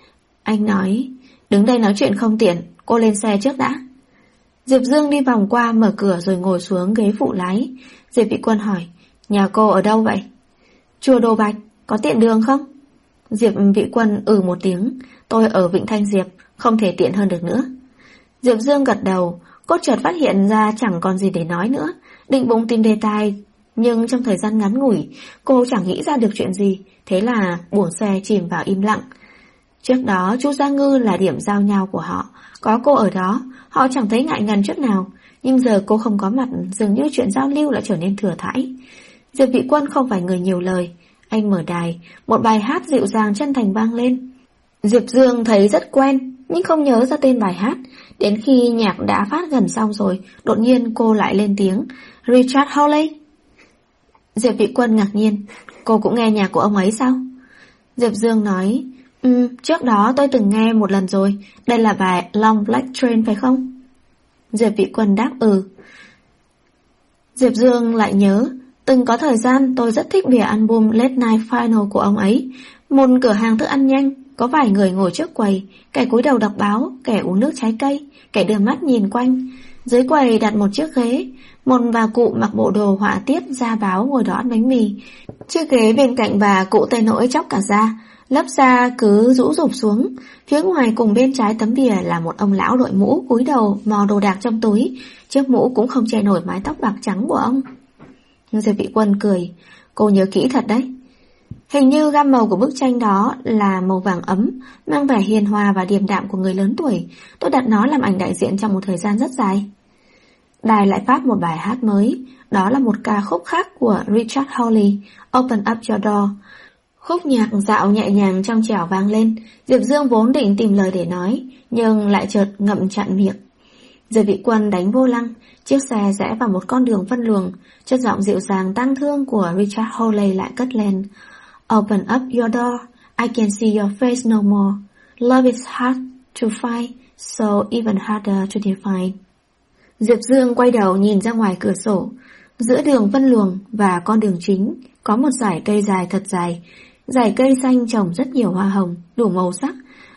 Anh nói, đứng đây nói chuyện không tiện, cô lên xe trước đã. Diệp Dương đi vòng qua mở cửa rồi ngồi xuống ghế phụ lái. Diệp Vị Quân hỏi, nhà cô ở đâu vậy? Chùa Đồ Bạch, có tiện đường không? Diệp Vị Quân ừ một tiếng, tôi ở Vịnh Thanh Diệp, không thể tiện hơn được nữa. Diệp Dương gật đầu, cô chợt phát hiện ra chẳng còn gì để nói nữa, định bụng tìm đề tài, nhưng trong thời gian ngắn ngủi, cô chẳng nghĩ ra được chuyện gì, thế là buồng xe chìm vào im lặng. Trước đó Chu Gia Ngư là điểm giao nhau của họ, có cô ở đó, họ chẳng thấy ngại ngần chút nào, nhưng giờ cô không có mặt, dường như chuyện giao lưu lại trở nên thừa thãi. Diệp Vị Quân không phải người nhiều lời, anh mở đài, một bài hát dịu dàng chân thành vang lên. Diệp Dương thấy rất quen, nhưng không nhớ ra tên bài hát, đến khi nhạc đã phát gần xong rồi, đột nhiên cô lại lên tiếng, Richard Hawley. Diệp Vị Quân ngạc nhiên, cô cũng nghe nhạc của ông ấy sao? Diệp Dương nói, Ừ, trước đó tôi từng nghe một lần rồi, đây là bài Long Black Train phải không? Diệp Vị Quân đáp ừ. Diệp Dương lại nhớ, từng có thời gian tôi rất thích bìa album Late Night Final của ông ấy. Một cửa hàng thức ăn nhanh, có vài người ngồi trước quầy, kẻ cúi đầu đọc báo, kẻ uống nước trái cây, kẻ đưa mắt nhìn quanh. Dưới quầy đặt một chiếc ghế, một bà cụ mặc bộ đồ họa tiết da báo ngồi đó ăn bánh mì. Chiếc ghế bên cạnh bà cụ tây nỗi chóc cả da, lớp da cứ rũ rụp xuống. Phía ngoài cùng bên trái tấm bìa là một ông lão đội mũ cúi đầu mò đồ đạc trong túi, chiếc mũ cũng không che nổi mái tóc bạc trắng của ông. Diệp Vị Quân cười, cô nhớ kỹ thật đấy. Hình như gam màu của bức tranh đó là màu vàng ấm, mang vẻ hiền hòa và điềm đạm của người lớn tuổi. Tôi đặt nó làm ảnh đại diện trong một thời gian rất dài. Đài lại phát một bài hát mới, đó là một ca khúc khác của Richard Hawley, Open Up Your Door. Khúc nhạc dạo nhẹ nhàng trong trẻo vang lên. Diệp Dương vốn định tìm lời để nói, nhưng lại chợt ngậm chặn miệng. Diệp Vị Quân đánh vô lăng, chiếc xe rẽ vào một con đường phân luồng, chất giọng dịu dàng tang thương của Richard Hawley lại cất lên. Open up your door, I can see your face no more. Love is hard to find, so even harder to define. Diệp Dương quay đầu nhìn ra ngoài cửa sổ. Giữa đường phân luồng và con đường chính có một dải cây dài thật dài. Dải cây xanh trồng rất nhiều hoa hồng, đủ màu sắc.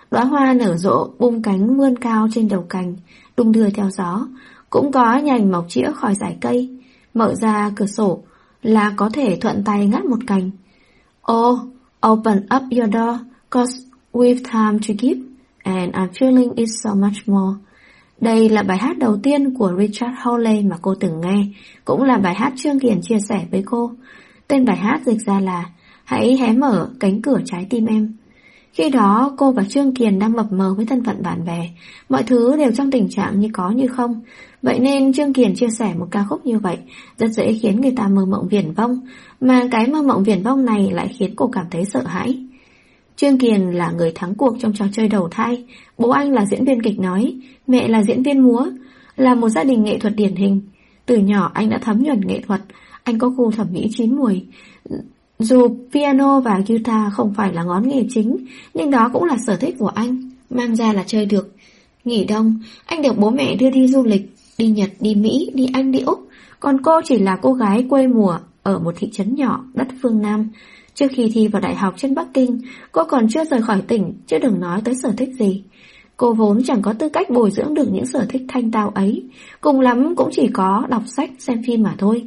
đóa hoa nở rộ bung cánh vươn cao trên đầu cành, đung đưa theo gió. Cũng có nhành mọc chĩa khỏi dải cây. Mở ra cửa sổ là có thể thuận tay ngắt một cành. Oh, open up your door, cause we've time to give, and I'm feeling it so much more. Đây là bài hát đầu tiên của Richard Hawley mà cô từng nghe, cũng là bài hát Trương Kiền chia sẻ với cô. Tên bài hát dịch ra là Hãy hé mở cánh cửa trái tim em. Khi đó cô và Trương Kiền đang mập mờ với thân phận bạn bè, mọi thứ đều trong tình trạng như có như không. Vậy nên Trương Kiền chia sẻ một ca khúc như vậy rất dễ khiến người ta mơ mộng viển vông, mà cái mơ mộng viển vông này lại khiến cô cảm thấy sợ hãi. Trương Kiền là người thắng cuộc trong trò chơi đầu thai. Bố anh là diễn viên kịch nói, mẹ là diễn viên múa, là một gia đình nghệ thuật điển hình. Từ nhỏ anh đã thấm nhuần nghệ thuật, anh có gu thẩm mỹ chín mùi. Dù piano và guitar không phải là ngón nghề chính, nhưng đó cũng là sở thích của anh, mang ra là chơi được. Nghỉ đông, anh được bố mẹ đưa đi du lịch, đi Nhật, đi Mỹ, đi Anh, đi Úc. Còn cô chỉ là cô gái quê mùa ở một thị trấn nhỏ, đất phương Nam. Trước khi thi vào đại học trên Bắc Kinh, cô còn chưa rời khỏi tỉnh, chứ đừng nói tới sở thích gì. Cô vốn chẳng có tư cách bồi dưỡng được những sở thích thanh tao ấy, cùng lắm cũng chỉ có đọc sách, xem phim mà thôi.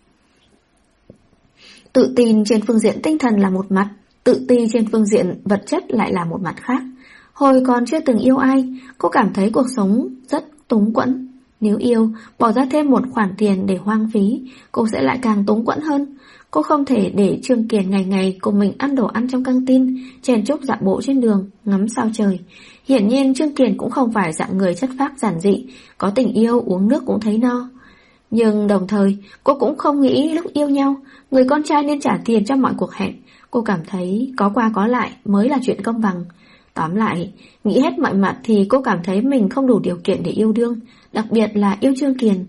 Tự tin trên phương diện tinh thần là một mặt, tự ti trên phương diện vật chất lại là một mặt khác. Hồi còn chưa từng yêu ai, cô cảm thấy cuộc sống rất túng quẫn. Nếu yêu, bỏ ra thêm một khoản tiền để hoang phí, cô sẽ lại càng túng quẫn hơn. Cô không thể để Trương Kiền ngày ngày cùng mình ăn đồ ăn trong căng tin, chen chúc dạo bộ trên đường, ngắm sao trời. Hiển nhiên Trương Kiền cũng không phải dạng người chất phác giản dị, có tình yêu uống nước cũng thấy no. Nhưng đồng thời, cô cũng không nghĩ lúc yêu nhau, người con trai nên trả tiền cho mọi cuộc hẹn. Cô cảm thấy có qua có lại mới là chuyện công bằng. Tóm lại, nghĩ hết mọi mặt thì cô cảm thấy mình không đủ điều kiện để yêu đương, đặc biệt là yêu Trương Kiền.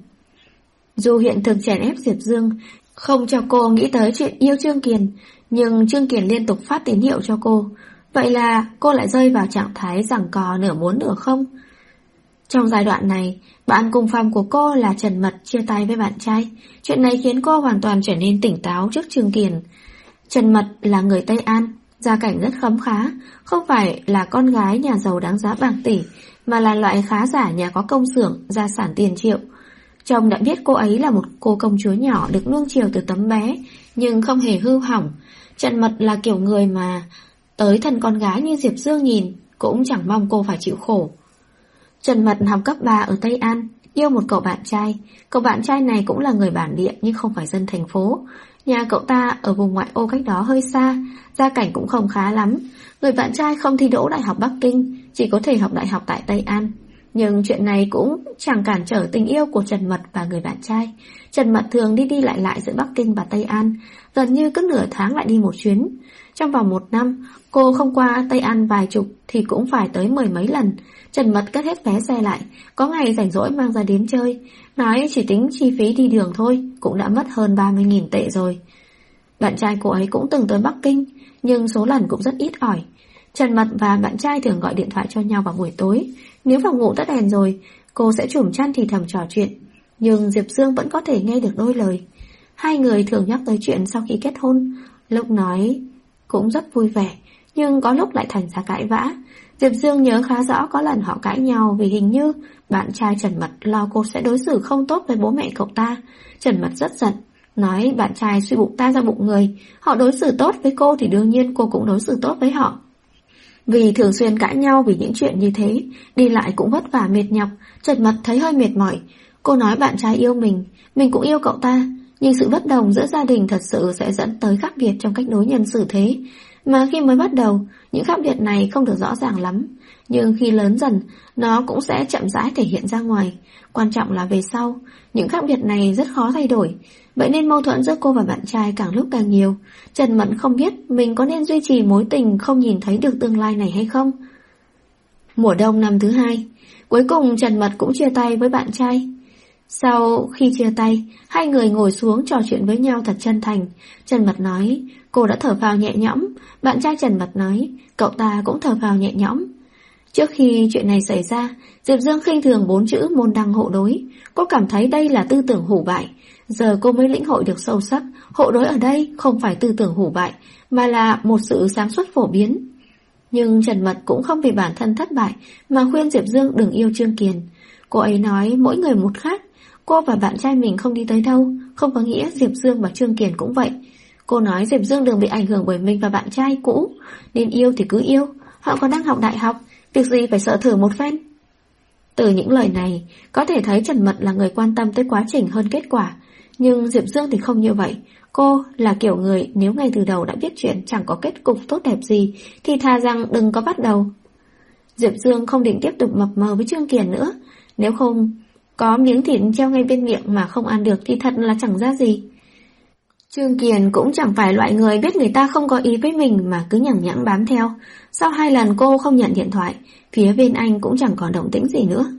Dù hiện thực chèn ép Diệp Dương không cho cô nghĩ tới chuyện yêu Trương Kiền, nhưng Trương Kiền liên tục phát tín hiệu cho cô. Vậy là cô lại rơi vào trạng thái giằng cò nửa muốn nửa không. Trong giai đoạn này, bạn cùng phòng của cô là Trần Mật chia tay với bạn trai. Chuyện này khiến cô hoàn toàn trở nên tỉnh táo trước Trương Kiền. Trần Mật là người Tây An, gia cảnh rất khấm khá, không phải là con gái nhà giàu đáng giá bảng tỷ, mà là loại khá giả nhà có công xưởng, gia sản tiền triệu. Chồng đã biết cô ấy là một cô công chúa nhỏ được nuông chiều từ tấm bé, nhưng không hề hư hỏng. Trần Mật là kiểu người mà tới thân con gái như Diệp Dương nhìn cũng chẳng mong cô phải chịu khổ. Trần Mật học cấp ba ở Tây An, yêu một cậu bạn trai. Cậu bạn trai này cũng là người bản địa nhưng không phải dân thành phố. Nhà cậu ta ở vùng ngoại ô cách đó hơi xa, gia cảnh cũng không khá lắm. Người bạn trai không thi đỗ Đại học Bắc Kinh, chỉ có thể học đại học tại Tây An. Nhưng chuyện này cũng chẳng cản trở tình yêu của Trần Mật và người bạn trai. Trần Mật thường đi đi lại lại giữa Bắc Kinh và Tây An, gần như cứ nửa tháng lại đi một chuyến. Trong vòng một năm, cô không qua Tây An vài chục thì cũng phải tới mười mấy lần. Trần Mật cất hết vé xe lại, có ngày rảnh rỗi mang ra đến chơi. Nói chỉ tính chi phí đi đường thôi, cũng đã mất hơn ba mươi nghìn tệ rồi. Bạn trai cô ấy cũng từng tới Bắc Kinh, nhưng số lần cũng rất ít ỏi. Trần Mật và bạn trai thường gọi điện thoại cho nhau vào buổi tối. Nếu phòng ngủ tắt đèn rồi, cô sẽ chùm chăn thì thầm trò chuyện. Nhưng Diệp Dương vẫn có thể nghe được đôi lời. Hai người thường nhắc tới chuyện sau khi kết hôn. Lúc nói cũng rất vui vẻ, nhưng có lúc lại thành ra cãi vã. Diệp Dương nhớ khá rõ có lần họ cãi nhau vì hình như bạn trai Trần Mật lo cô sẽ đối xử không tốt với bố mẹ cậu ta. Trần Mật rất giận, nói bạn trai suy bụng ta ra bụng người. Họ đối xử tốt với cô thì đương nhiên cô cũng đối xử tốt với họ. Vì thường xuyên cãi nhau vì những chuyện như thế, đi lại cũng vất vả mệt nhọc, Trần Mật thấy hơi mệt mỏi. Cô nói bạn trai yêu mình, mình cũng yêu cậu ta, nhưng sự bất đồng giữa gia đình thật sự sẽ dẫn tới khác biệt trong cách đối nhân xử thế. Mà khi mới bắt đầu, những khác biệt này không được rõ ràng lắm, nhưng khi lớn dần, nó cũng sẽ chậm rãi thể hiện ra ngoài. Quan trọng là về sau, những khác biệt này rất khó thay đổi. Vậy nên mâu thuẫn giữa cô và bạn trai càng lúc càng nhiều. Trần Mật không biết mình có nên duy trì mối tình không nhìn thấy được tương lai này hay không. Mùa đông năm thứ hai, cuối cùng Trần Mật cũng chia tay với bạn trai. Sau khi chia tay, hai người ngồi xuống trò chuyện với nhau thật chân thành. Trần Mật nói, cô đã thở phào nhẹ nhõm. Bạn trai Trần Mật nói, cậu ta cũng thở phào nhẹ nhõm. Trước khi chuyện này xảy ra, Diệp Dương khinh thường bốn chữ môn đăng hộ đối. Cô cảm thấy đây là tư tưởng hủ bại. Giờ cô mới lĩnh hội được sâu sắc, hộ đối ở đây không phải tư tưởng hủ bại, mà là một sự sáng suốt phổ biến. Nhưng Trần Mật cũng không vì bản thân thất bại mà khuyên Diệp Dương đừng yêu Trương Kiền. Cô ấy nói mỗi người một khác. Cô và bạn trai mình không đi tới đâu, không có nghĩa Diệp Dương và Trương Kiền cũng vậy. Cô nói Diệp Dương đừng bị ảnh hưởng bởi mình và bạn trai cũ, nên yêu thì cứ yêu. Họ còn đang học đại học, việc gì phải sợ thử một phen. Từ những lời này, có thể thấy Trần Mật là người quan tâm tới quá trình hơn kết quả. Nhưng Diệp Dương thì không như vậy. Cô là kiểu người nếu ngay từ đầu đã biết chuyện chẳng có kết cục tốt đẹp gì thì thà rằng đừng có bắt đầu. Diệp Dương không định tiếp tục mập mờ với Trương Kiền nữa. Nếu không có miếng thịt treo ngay bên miệng mà không ăn được thì thật là chẳng ra gì. Trương Kiền cũng chẳng phải loại người biết người ta không có ý với mình mà cứ nhằng nhẵng bám theo. Sau hai lần cô không nhận điện thoại, phía bên anh cũng chẳng còn động tĩnh gì nữa.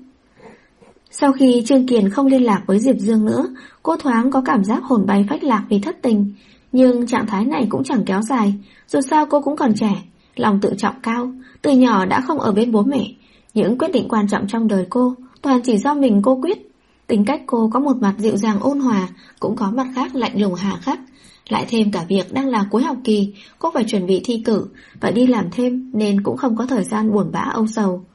Sau khi Trương Kiền không liên lạc với Diệp Dương nữa, cô thoáng có cảm giác hồn bay phách lạc vì thất tình. Nhưng trạng thái này cũng chẳng kéo dài, dù sao cô cũng còn trẻ, lòng tự trọng cao, từ nhỏ đã không ở bên bố mẹ. Những quyết định quan trọng trong đời cô toàn chỉ do mình cô quyết. Tính cách cô có một mặt dịu dàng ôn hòa, cũng có mặt khác lạnh lùng hà khắc. Lại thêm cả việc đang là cuối học kỳ, cô phải chuẩn bị thi cử và đi làm thêm nên cũng không có thời gian buồn bã âu sầu.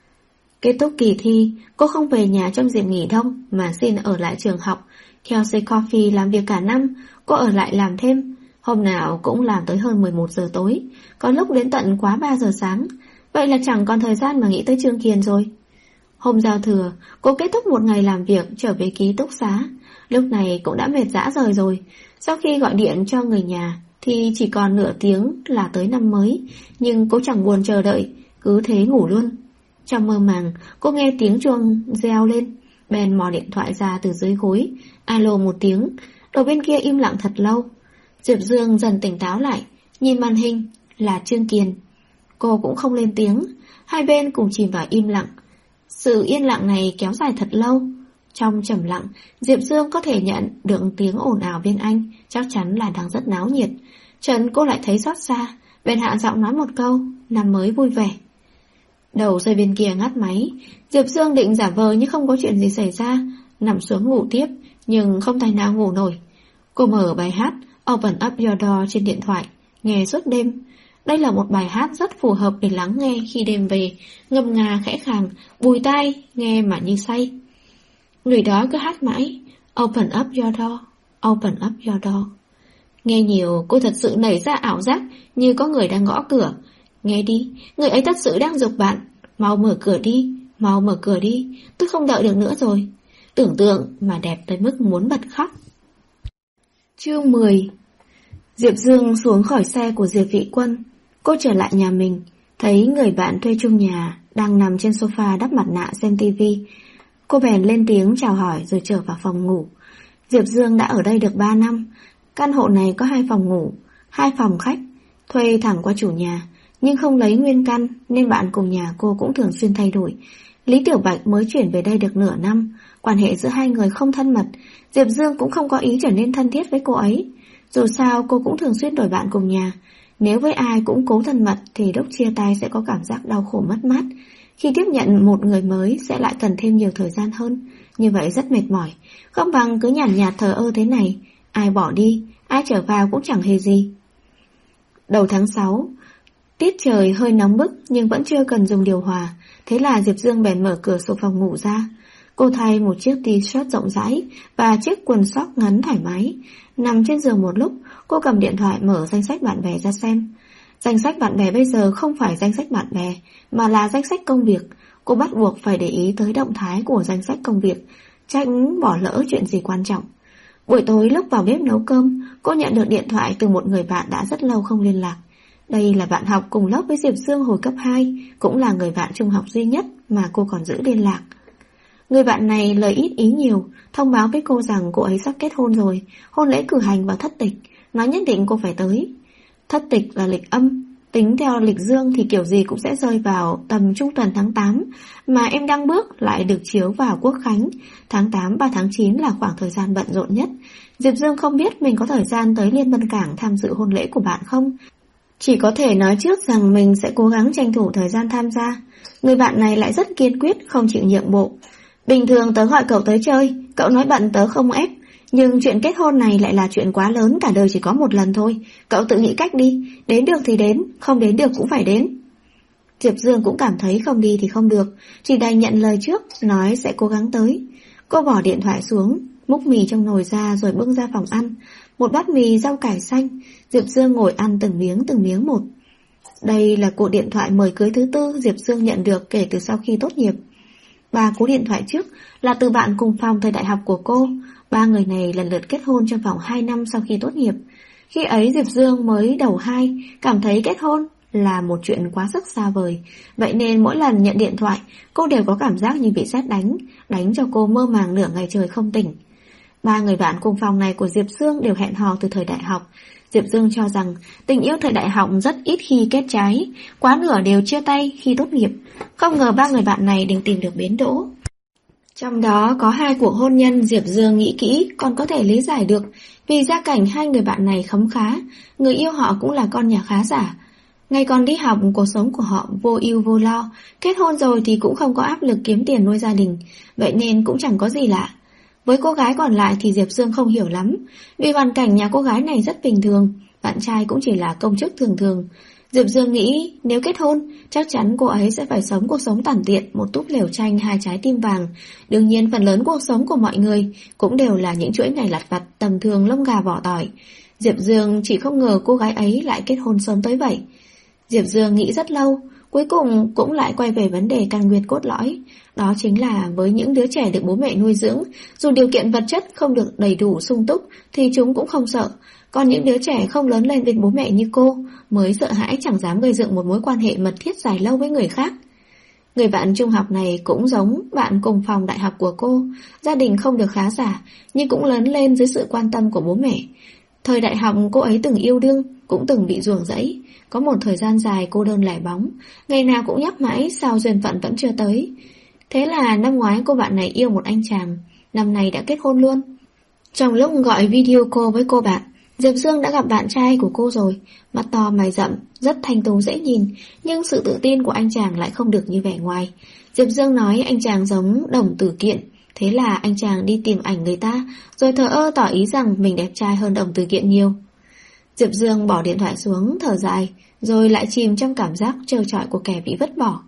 Kết thúc kỳ thi, cô không về nhà trong dịp nghỉ đông mà xin ở lại trường học. Kelsey Coffee làm việc cả năm, cô ở lại làm thêm. Hôm nào cũng làm tới hơn mười một giờ tối, có lúc đến tận quá ba giờ sáng. Vậy là chẳng còn thời gian mà nghĩ tới Trương Kiền rồi. Hôm giao thừa, cô kết thúc một ngày làm việc trở về ký túc xá. Lúc này cũng đã mệt rã rời rồi. Sau khi gọi điện cho người nhà thì chỉ còn nửa tiếng là tới năm mới. Nhưng cô chẳng buồn chờ đợi, cứ thế ngủ luôn. Trong mơ màng, cô nghe tiếng chuông reo lên, bèn mò điện thoại ra từ dưới gối. Alo một tiếng, đầu bên kia im lặng thật lâu. Diệp Dương dần tỉnh táo lại, nhìn màn hình là Trương Kiền. Cô cũng không lên tiếng, hai bên cùng chìm vào im lặng. Sự yên lặng này kéo dài thật lâu. Trong trầm lặng, Diệp Dương có thể nhận được tiếng ồn ào bên anh, chắc chắn là đang rất náo nhiệt. Trần cô lại thấy xót xa, bèn hạ giọng nói một câu, năm mới vui vẻ. Đầu dây bên kia ngắt máy, Diệp Dương định giả vờ như không có chuyện gì xảy ra, nằm xuống ngủ tiếp, nhưng không tài nào ngủ nổi. Cô mở bài hát Open Up Your Door trên điện thoại, nghe suốt đêm. Đây là một bài hát rất phù hợp để lắng nghe khi đêm về, ngâm nga khẽ khàng, bùi tai, nghe mà như say. Người đó cứ hát mãi, Open Up Your Door, Open Up Your Door. Nghe nhiều, cô thật sự nảy ra ảo giác như có người đang gõ cửa. Nghe đi, người ấy thật sự đang giục bạn. Mau mở cửa đi, mau mở cửa đi, tôi không đợi được nữa rồi. Tưởng tượng mà đẹp tới mức muốn bật khóc. Chương mười. Diệp Dương xuống khỏi xe của Diệp Vị Quân. Cô trở lại nhà mình, thấy người bạn thuê chung nhà đang nằm trên sofa đắp mặt nạ xem tivi. Cô bèn lên tiếng chào hỏi rồi trở vào phòng ngủ. Diệp Dương đã ở đây được ba năm. Căn hộ này có hai phòng ngủ, hai phòng khách, thuê thẳng qua chủ nhà, nhưng không lấy nguyên căn nên bạn cùng nhà cô cũng thường xuyên thay đổi. Lý Tiểu Bạch mới chuyển về đây được nửa năm, quan hệ giữa hai người không thân mật. Diệp Dương cũng không có ý trở nên thân thiết với cô ấy. Dù sao cô cũng thường xuyên đổi bạn cùng nhà. Nếu với ai cũng cố thân mật thì lúc chia tay sẽ có cảm giác đau khổ mất mát. Khi tiếp nhận một người mới sẽ lại cần thêm nhiều thời gian hơn. Như vậy rất mệt mỏi. Không bằng cứ nhàn nhạt thờ ơ thế này. Ai bỏ đi, ai trở vào cũng chẳng hề gì. Đầu tháng sáu, tiết trời hơi nóng bức nhưng vẫn chưa cần dùng điều hòa. Thế là Diệp Dương bèn mở cửa sổ phòng ngủ ra. Cô thay một chiếc t-shirt rộng rãi và chiếc quần sóc ngắn thoải mái. Nằm trên giường một lúc, cô cầm điện thoại mở danh sách bạn bè ra xem. Danh sách bạn bè bây giờ không phải danh sách bạn bè, mà là danh sách công việc. Cô bắt buộc phải để ý tới động thái của danh sách công việc, tránh bỏ lỡ chuyện gì quan trọng. Buổi tối lúc vào bếp nấu cơm, cô nhận được điện thoại từ một người bạn đã rất lâu không liên lạc. Đây là bạn học cùng lớp với Diệp Dương hồi cấp hai, cũng là người bạn trung học duy nhất mà cô còn giữ liên lạc. Người bạn này lời ít ý nhiều, thông báo với cô rằng cô ấy sắp kết hôn rồi, hôn lễ cử hành vào Thất Tịch, nói nhất định cô phải tới. Thất Tịch là lịch âm, tính theo lịch dương thì kiểu gì cũng sẽ rơi vào tầm trung tuần tháng tám, mà em đang bước lại được chiếu vào Quốc Khánh. Tháng tám và tháng chín là khoảng thời gian bận rộn nhất. Diệp Dương không biết mình có thời gian tới Liên Vân Cảng tham dự hôn lễ của bạn không. Chỉ có thể nói trước rằng mình sẽ cố gắng tranh thủ thời gian tham gia. Người bạn này lại rất kiên quyết, không chịu nhượng bộ. Bình thường tớ gọi cậu tới chơi, cậu nói bận tớ không ép. Nhưng chuyện kết hôn này lại là chuyện quá lớn, cả đời chỉ có một lần thôi. Cậu tự nghĩ cách đi, đến được thì đến, không đến được cũng phải đến. Diệp Dương cũng cảm thấy không đi thì không được, chỉ đành nhận lời trước, nói sẽ cố gắng tới. Cô bỏ điện thoại xuống, múc mì trong nồi ra rồi bưng ra phòng ăn. Một bát mì rau cải xanh, Diệp Dương ngồi ăn từng miếng từng miếng một. Đây là cuộc điện thoại mời cưới thứ tư Diệp Dương nhận được kể từ sau khi tốt nghiệp. Ba cú điện thoại trước là từ bạn cùng phòng thời đại học của cô. Ba người này lần lượt kết hôn trong vòng hai năm sau khi tốt nghiệp. Khi ấy Diệp Dương mới đầu hai, cảm thấy kết hôn là một chuyện quá sức xa vời. Vậy nên mỗi lần nhận điện thoại, cô đều có cảm giác như bị sét đánh, đánh cho cô mơ màng nửa ngày trời không tỉnh. Ba người bạn cùng phòng này của Diệp Dương đều hẹn hò từ thời đại học. Diệp Dương cho rằng tình yêu thời đại học rất ít khi kết trái, quá nửa đều chia tay khi tốt nghiệp. Không ngờ ba người bạn này đều tìm được bến đỗ. Trong đó có hai cuộc hôn nhân Diệp Dương nghĩ kỹ còn có thể lý giải được, vì gia cảnh hai người bạn này khấm khá, người yêu họ cũng là con nhà khá giả. Ngày còn đi học, cuộc sống của họ vô ưu vô lo, kết hôn rồi thì cũng không có áp lực kiếm tiền nuôi gia đình, vậy nên cũng chẳng có gì lạ. Với cô gái còn lại thì Diệp Dương không hiểu lắm, vì hoàn cảnh nhà cô gái này rất bình thường, bạn trai cũng chỉ là công chức thường thường. Diệp Dương nghĩ nếu kết hôn, chắc chắn cô ấy sẽ phải sống cuộc sống tản tiện, một túp lều tranh hai trái tim vàng. Đương nhiên phần lớn cuộc sống của mọi người cũng đều là những chuỗi ngày lặt vặt tầm thường lông gà vỏ tỏi. Diệp Dương chỉ không ngờ cô gái ấy lại kết hôn sớm tới vậy. Diệp Dương nghĩ rất lâu, cuối cùng cũng lại quay về vấn đề căn nguyên cốt lõi. Đó chính là với những đứa trẻ được bố mẹ nuôi dưỡng, dù điều kiện vật chất không được đầy đủ sung túc thì chúng cũng không sợ. Còn những đứa trẻ không lớn lên bên bố mẹ như cô mới sợ hãi, chẳng dám gây dựng một mối quan hệ mật thiết dài lâu với người khác. Người bạn trung học này cũng giống bạn cùng phòng đại học của cô, gia đình không được khá giả nhưng cũng lớn lên dưới sự quan tâm của bố mẹ. Thời đại học cô ấy từng yêu đương, cũng từng bị ruồng rẫy. Có một thời gian dài cô đơn lẻ bóng, ngày nào cũng nhắc mãi sao duyên phận vẫn chưa tới. Thế là năm ngoái cô bạn này yêu một anh chàng, năm nay đã kết hôn luôn. Trong lúc gọi video call với cô bạn, Diệp Dương đã gặp bạn trai của cô rồi, mắt to mày rậm, rất thanh tú dễ nhìn, nhưng sự tự tin của anh chàng lại không được như vẻ ngoài. Diệp Dương nói anh chàng giống Đồng Tử Kiện, thế là anh chàng đi tìm ảnh người ta, rồi thờ ơ tỏ ý rằng mình đẹp trai hơn Đồng Tử Kiện nhiều. Diệp Dương bỏ điện thoại xuống, thở dài, rồi lại chìm trong cảm giác trơ trọi của kẻ bị vứt bỏ.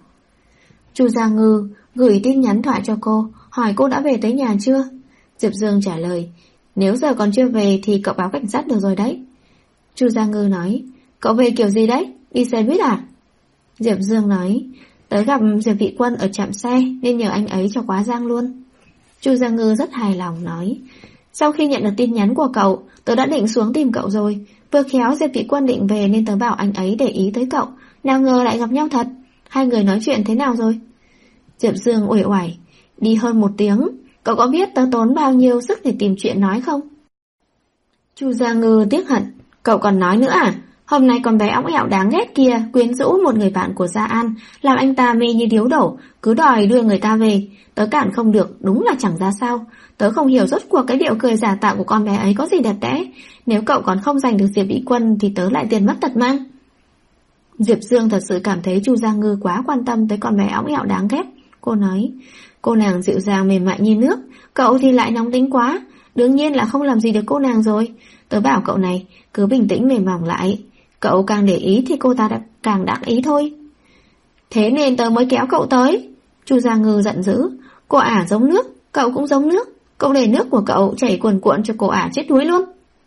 Chu Gia Ngư gửi tin nhắn thoại cho cô, hỏi cô đã về tới nhà chưa. Diệp Dương trả lời, nếu giờ còn chưa về thì cậu báo cảnh sát được rồi đấy. Chu Gia Ngư nói, cậu về kiểu gì đấy, đi xe buýt à? Diệp Dương nói, tớ gặp Diệp Vị Quân ở trạm xe nên nhờ anh ấy cho quá giang luôn. Chu Gia Ngư rất hài lòng nói, sau khi nhận được tin nhắn của cậu, tớ đã định xuống tìm cậu rồi. Vừa khéo Diệp Vị Quân định về nên tớ bảo anh ấy để ý tới cậu, nào ngờ lại gặp nhau thật. Hai người nói chuyện thế nào rồi? Diệp Dương uể oải, đi hơn một tiếng. Cậu có biết tớ tốn bao nhiêu sức để tìm chuyện nói không? Chu Gia Ngư tiếc hận, cậu còn nói nữa à? Hôm nay con bé óng ẹo đáng ghét kia quyến rũ một người bạn của Gia An, làm anh ta mê như điếu đổ, cứ đòi đưa người ta về. Tớ cản không được, đúng là chẳng ra sao. Tớ không hiểu rốt cuộc cái điệu cười giả tạo của con bé ấy có gì đẹp đẽ. Nếu cậu còn không giành được Diệp Vị Quân thì tớ lại tiền mất tật mang. Diệp Dương thật sự cảm thấy Chu Gia Ngư quá quan tâm tới con bé óng ẹo đáng ghét. Cô nói, cô nàng dịu dàng mềm mại như nước, cậu thì lại nóng tính quá. Đương nhiên là không làm gì được cô nàng rồi. Tớ bảo cậu này, cứ bình tĩnh mềm mỏng lại. Cậu càng để ý thì cô ta đã càng đắc ý thôi. Thế nên tớ mới kéo cậu tới. Chu Gia Ngư giận dữ, cô ả giống nước, cậu cũng giống nước. Cậu để nước của cậu chảy cuồn cuộn cho cô ả chết đuối luôn.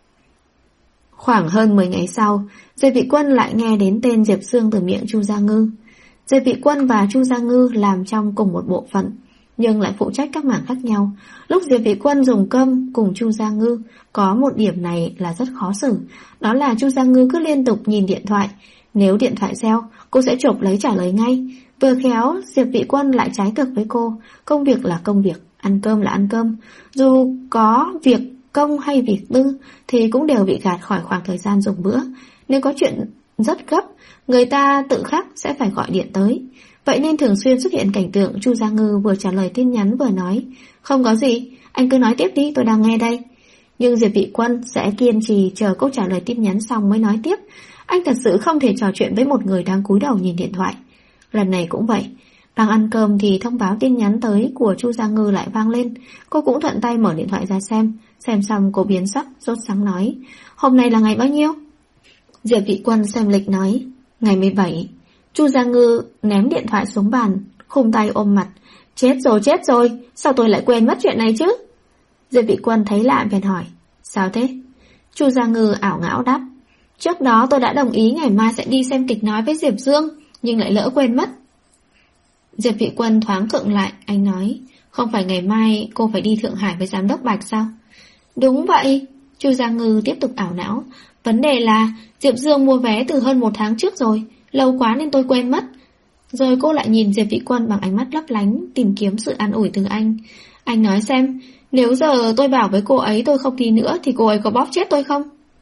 Khoảng hơn mười ngày sau, Diệp Vị Quân lại nghe đến tên Diệp Dương từ miệng Chu Gia Ngư. Diệp Vị Quân và Chu Gia Ngư làm trong cùng một bộ phận, nhưng lại phụ trách các mảng khác nhau. Lúc Diệp Vị Quân dùng cơm cùng Chu Gia Ngư, có một điểm này là rất khó xử, đó là Chu Gia Ngư cứ liên tục nhìn điện thoại. Nếu điện thoại reo, cô sẽ chộp lấy trả lời ngay. Vừa khéo, Diệp Vị Quân lại trái cực với cô, công việc là công việc, ăn cơm là ăn cơm. Dù có việc công hay việc tư thì cũng đều bị gạt khỏi khoảng thời gian dùng bữa. Nếu có chuyện rất gấp, người ta tự khắc sẽ phải gọi điện tới. Vậy nên thường xuyên xuất hiện cảnh tượng Chu Gia Ngư vừa trả lời tin nhắn vừa nói, không có gì, anh cứ nói tiếp đi, tôi đang nghe đây. Nhưng Diệp Vị Quân sẽ kiên trì chờ cô trả lời tin nhắn xong mới nói tiếp. Anh thật sự không thể trò chuyện với một người đang cúi đầu nhìn điện thoại. Lần này cũng vậy, đang ăn cơm thì thông báo tin nhắn tới của Chu Gia Ngư lại vang lên. Cô cũng thuận tay mở điện thoại ra xem. Xem xong cô biến sắc, sốt sắng nói, hôm nay là ngày bao nhiêu? Diệp Vị Quân xem lịch nói, ngày mười bảy. Chu Gia Ngư ném điện thoại xuống bàn, khum tay ôm mặt. Chết rồi, chết rồi, sao tôi lại quên mất chuyện này chứ? Diệp Vị Quân thấy lạ bèn hỏi, sao thế? Chu Gia Ngư ảo ngão đáp, trước đó tôi đã đồng ý ngày mai sẽ đi xem kịch nói với Diệp Dương, nhưng lại lỡ quên mất. Diệp Vị Quân thoáng khựng lại, anh nói, không phải ngày mai cô phải đi Thượng Hải với giám đốc Bạch sao? Đúng vậy, Chu Gia Ngư tiếp tục ảo não, vấn đề là Diệp Dương mua vé từ hơn một tháng trước rồi, lâu quá nên tôi quên mất. Rồi cô lại nhìn Diệp Vị Quân bằng ánh mắt lấp lánh, tìm kiếm sự an ủi từ anh. Anh nói xem, nếu giờ tôi bảo với cô ấy tôi không đi nữa thì cô ấy có bóp chết tôi không?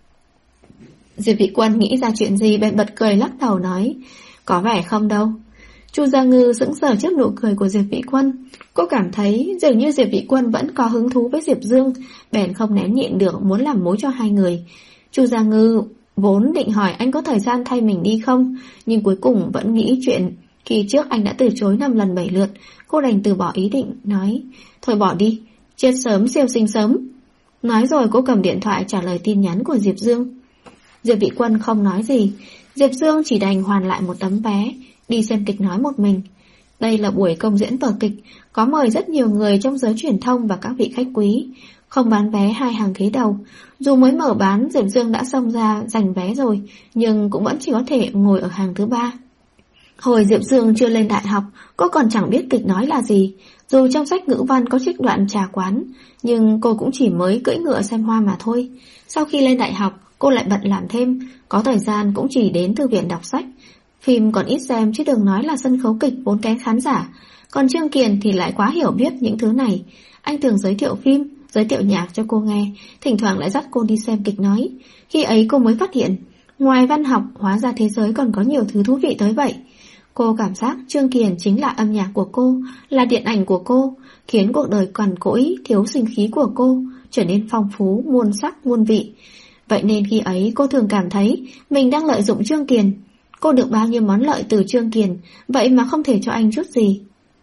Diệp Vị Quân nghĩ ra chuyện gì bèn bật cười lắc đầu nói, có vẻ không đâu. Chu Gia Ngư sững sờ trước nụ cười của Diệp Vị Quân. Cô cảm thấy dường như Diệp Vị Quân vẫn có hứng thú với Diệp Dương, bèn không nén nhịn được muốn làm mối cho hai người. Chu Gia Ngư vốn định hỏi anh có thời gian thay mình đi không, nhưng cuối cùng vẫn nghĩ chuyện khi trước anh đã từ chối năm lần bảy lượt. Cô đành từ bỏ ý định, nói, thôi bỏ đi, chết sớm siêu sinh sớm. Nói rồi cô cầm điện thoại trả lời tin nhắn của Diệp Dương. Diệp Vị Quân không nói gì, Diệp Dương chỉ đành hoàn lại một tấm vé, đi xem kịch nói một mình. Đây là buổi công diễn vở kịch, có mời rất nhiều người trong giới truyền thông và các vị khách quý. Không bán vé hai hàng ghế đầu. Dù mới mở bán, Diệp Dương đã xông ra giành vé rồi, nhưng cũng vẫn chỉ có thể ngồi ở hàng thứ ba. Hồi Diệp Dương chưa lên đại học, cô còn chẳng biết kịch nói là gì. Dù trong sách ngữ văn có trích đoạn trà quán, nhưng cô cũng chỉ mới cưỡi ngựa xem hoa mà thôi. Sau khi lên đại học, cô lại bận làm thêm, có thời gian cũng chỉ đến thư viện đọc sách. Phim còn ít xem chứ đừng nói là sân khấu kịch vốn kén khán giả. Còn Trương Kiền thì lại quá hiểu biết những thứ này. Anh thường giới thiệu phim, giới thiệu nhạc cho cô nghe, thỉnh thoảng lại dắt cô đi xem kịch nói. Khi ấy cô mới phát hiện, ngoài văn học hóa ra thế giới còn có nhiều thứ thú vị tới vậy. Cô cảm giác Trương Kiền chính là âm nhạc của cô, là điện ảnh của cô, khiến cuộc đời cằn cỗi, thiếu sinh khí của cô trở nên phong phú, muôn sắc, muôn vị. Vậy nên khi ấy cô thường cảm thấy mình đang lợi dụng Trương Kiền. Cô được bao nhiêu món lợi từ Trương Kiền, vậy mà không thể cho anh chút gì.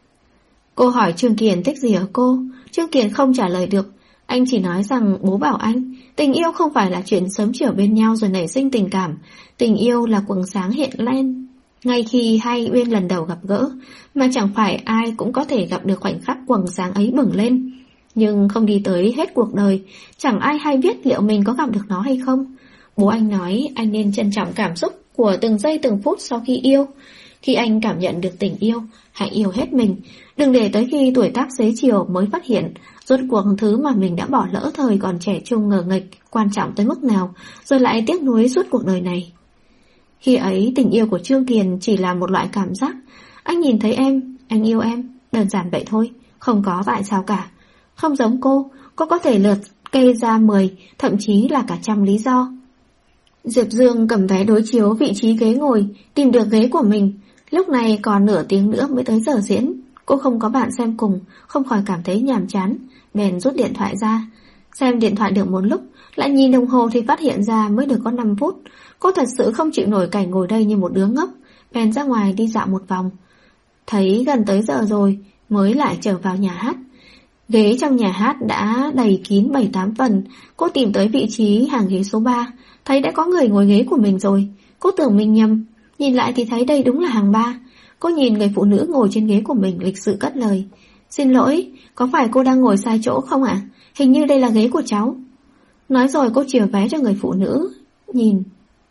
Cô hỏi Trương Kiền thích gì ở cô, Trương Kiền không trả lời được. Anh chỉ nói rằng bố bảo anh, tình yêu không phải là chuyện sớm chiều bên nhau rồi nảy sinh tình cảm. Tình yêu là quầng sáng hiện lên ngay khi hai bên lần đầu gặp gỡ, mà chẳng phải ai cũng có thể gặp được khoảnh khắc quầng sáng ấy bừng lên. Nhưng không đi tới hết cuộc đời, chẳng ai hay biết liệu mình có gặp được nó hay không. Bố anh nói anh nên trân trọng cảm xúc của từng giây từng phút sau khi yêu. Khi anh cảm nhận được tình yêu, hãy yêu hết mình. Đừng để tới khi tuổi tác xế chiều mới phát hiện rốt cuộc thứ mà mình đã bỏ lỡ thời còn trẻ trung ngờ nghệch quan trọng tới mức nào, rồi lại tiếc nuối suốt cuộc đời này. Khi ấy tình yêu của Trương Kiền chỉ là một loại cảm giác. Anh nhìn thấy em, anh yêu em, đơn giản vậy thôi, không có tại sao cả. Không giống cô, cô có thể lượt cây ra mười, thậm chí là cả trăm lý do. Diệp Dương cầm vé đối chiếu vị trí ghế ngồi, tìm được ghế của mình. Lúc này còn nửa tiếng nữa mới tới giờ diễn. Cô không có bạn xem cùng, không khỏi cảm thấy nhàm chán, bèn rút điện thoại ra. Xem điện thoại được một lúc, lại nhìn đồng hồ thì phát hiện ra mới được có năm phút. Cô thật sự không chịu nổi cảnh ngồi đây như một đứa ngốc, bèn ra ngoài đi dạo một vòng. Thấy gần tới giờ rồi, mới lại trở vào nhà hát. Ghế trong nhà hát đã đầy kín bảy tám phần. Cô tìm tới vị trí hàng ghế số ba, thấy đã có người ngồi ghế của mình rồi. Cô tưởng mình nhầm, nhìn lại thì thấy đây đúng là hàng ba. Cô nhìn người phụ nữ ngồi trên ghế của mình lịch sự cất lời, xin lỗi, có phải cô đang ngồi sai chỗ không ạ? À? Hình như đây là ghế của cháu. Nói rồi cô chìa vé cho người phụ nữ nhìn.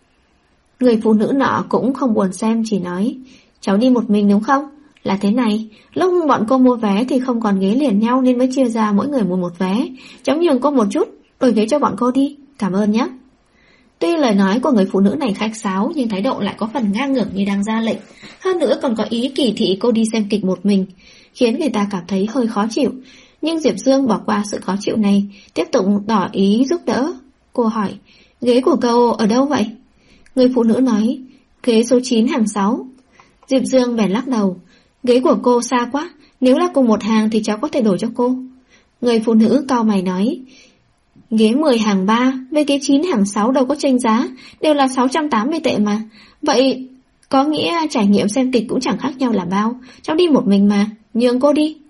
Người phụ nữ nọ cũng không buồn xem, chỉ nói, cháu đi một mình đúng không? Là thế này, lúc bọn cô mua vé thì không còn ghế liền nhau nên mới chia ra mỗi người mua một vé. Cháu nhường cô một chút, đổi ghế cho bọn cô đi, cảm ơn nhé. Tuy lời nói của người phụ nữ này khách sáo, nhưng thái độ lại có phần ngang ngược như đang ra lệnh. Hơn nữa còn có ý kỳ thị cô đi xem kịch một mình, khiến người ta cảm thấy hơi khó chịu. Nhưng Diệp Dương bỏ qua sự khó chịu này, tiếp tục tỏ ý giúp đỡ. Cô hỏi, ghế của cậu ở đâu vậy? Người phụ nữ nói, ghế số chín hàng sáu. Diệp Dương bèn lắc đầu, ghế của cô xa quá, nếu là cùng một hàng thì cháu có thể đổi cho cô. Người phụ nữ cau mày nói, ghế mười hàng ba với ghế chín hàng sáu đâu có chênh giá, đều là sáu trăm tám mươi tệ mà. Vậy có nghĩa trải nghiệm xem kịch cũng chẳng khác nhau là bao. Cháu đi một mình mà, nhường cô đi.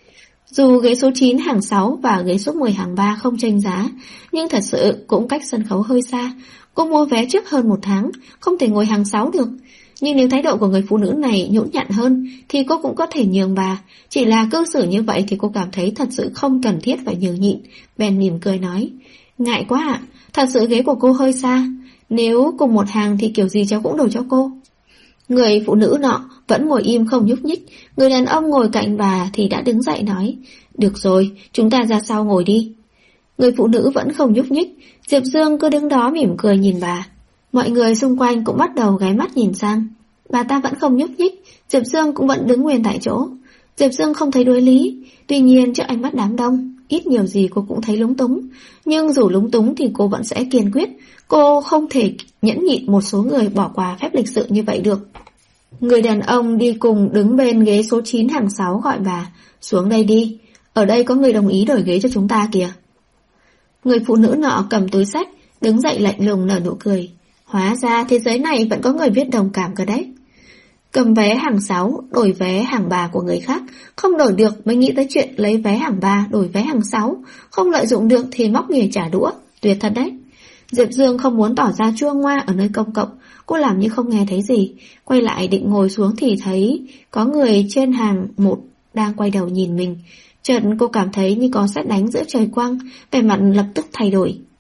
Dù ghế số chín hàng sáu và ghế số mười hàng ba không chênh giá, nhưng thật sự cũng cách sân khấu hơi xa. Cô mua vé trước hơn một tháng, không thể ngồi hàng sáu được. Nhưng nếu thái độ của người phụ nữ này nhũn nhặn hơn thì cô cũng có thể nhường bà. Chỉ là cư xử như vậy thì cô cảm thấy thật sự không cần thiết phải nhường nhịn. Bèn mỉm cười nói: Ngại quá ạ, thật sự ghế của cô hơi xa. Nếu cùng một hàng thì kiểu gì cháu cũng đổi cho cô. Người phụ nữ nọ vẫn ngồi im không nhúc nhích. Người đàn ông ngồi cạnh bà thì đã đứng dậy nói: Được rồi, chúng ta ra sau ngồi đi. Người phụ nữ vẫn không nhúc nhích. Diệp Dương cứ đứng đó mỉm cười nhìn bà. Mọi người xung quanh cũng bắt đầu ghé mắt nhìn sang. Bà ta vẫn không nhúc nhích. Diệp Dương cũng vẫn đứng nguyên tại chỗ. Diệp Dương không thấy đối lý. Tuy nhiên trước ánh mắt đám đông, ít nhiều gì cô cũng thấy lúng túng. Nhưng dù lúng túng thì cô vẫn sẽ kiên quyết. Cô không thể nhẫn nhịn một số người bỏ qua phép lịch sự như vậy được. Người đàn ông đi cùng đứng bên ghế số chín hàng sáu gọi bà: Xuống đây đi, ở đây có người đồng ý đổi ghế cho chúng ta kìa. Người phụ nữ nọ cầm túi xách, đứng dậy lạnh lùng nở nụ cười. Hóa ra thế giới này vẫn có người biết đồng cảm cơ đấy. Cầm vé hàng sáu, đổi vé hàng ba của người khác. Không đổi được mới nghĩ tới chuyện lấy vé hàng ba, đổi vé hàng sáu. Không lợi dụng được thì móc nghề trả đũa. Tuyệt thật đấy. Diệp Dương không muốn tỏ ra chua ngoa ở nơi công cộng. Cô làm như không nghe thấy gì. Quay lại định ngồi xuống thì thấy có người trên hàng một đang quay đầu nhìn mình. Chợt cô cảm thấy như có sét đánh giữa trời quang. Vẻ mặt lập tức thay đổi.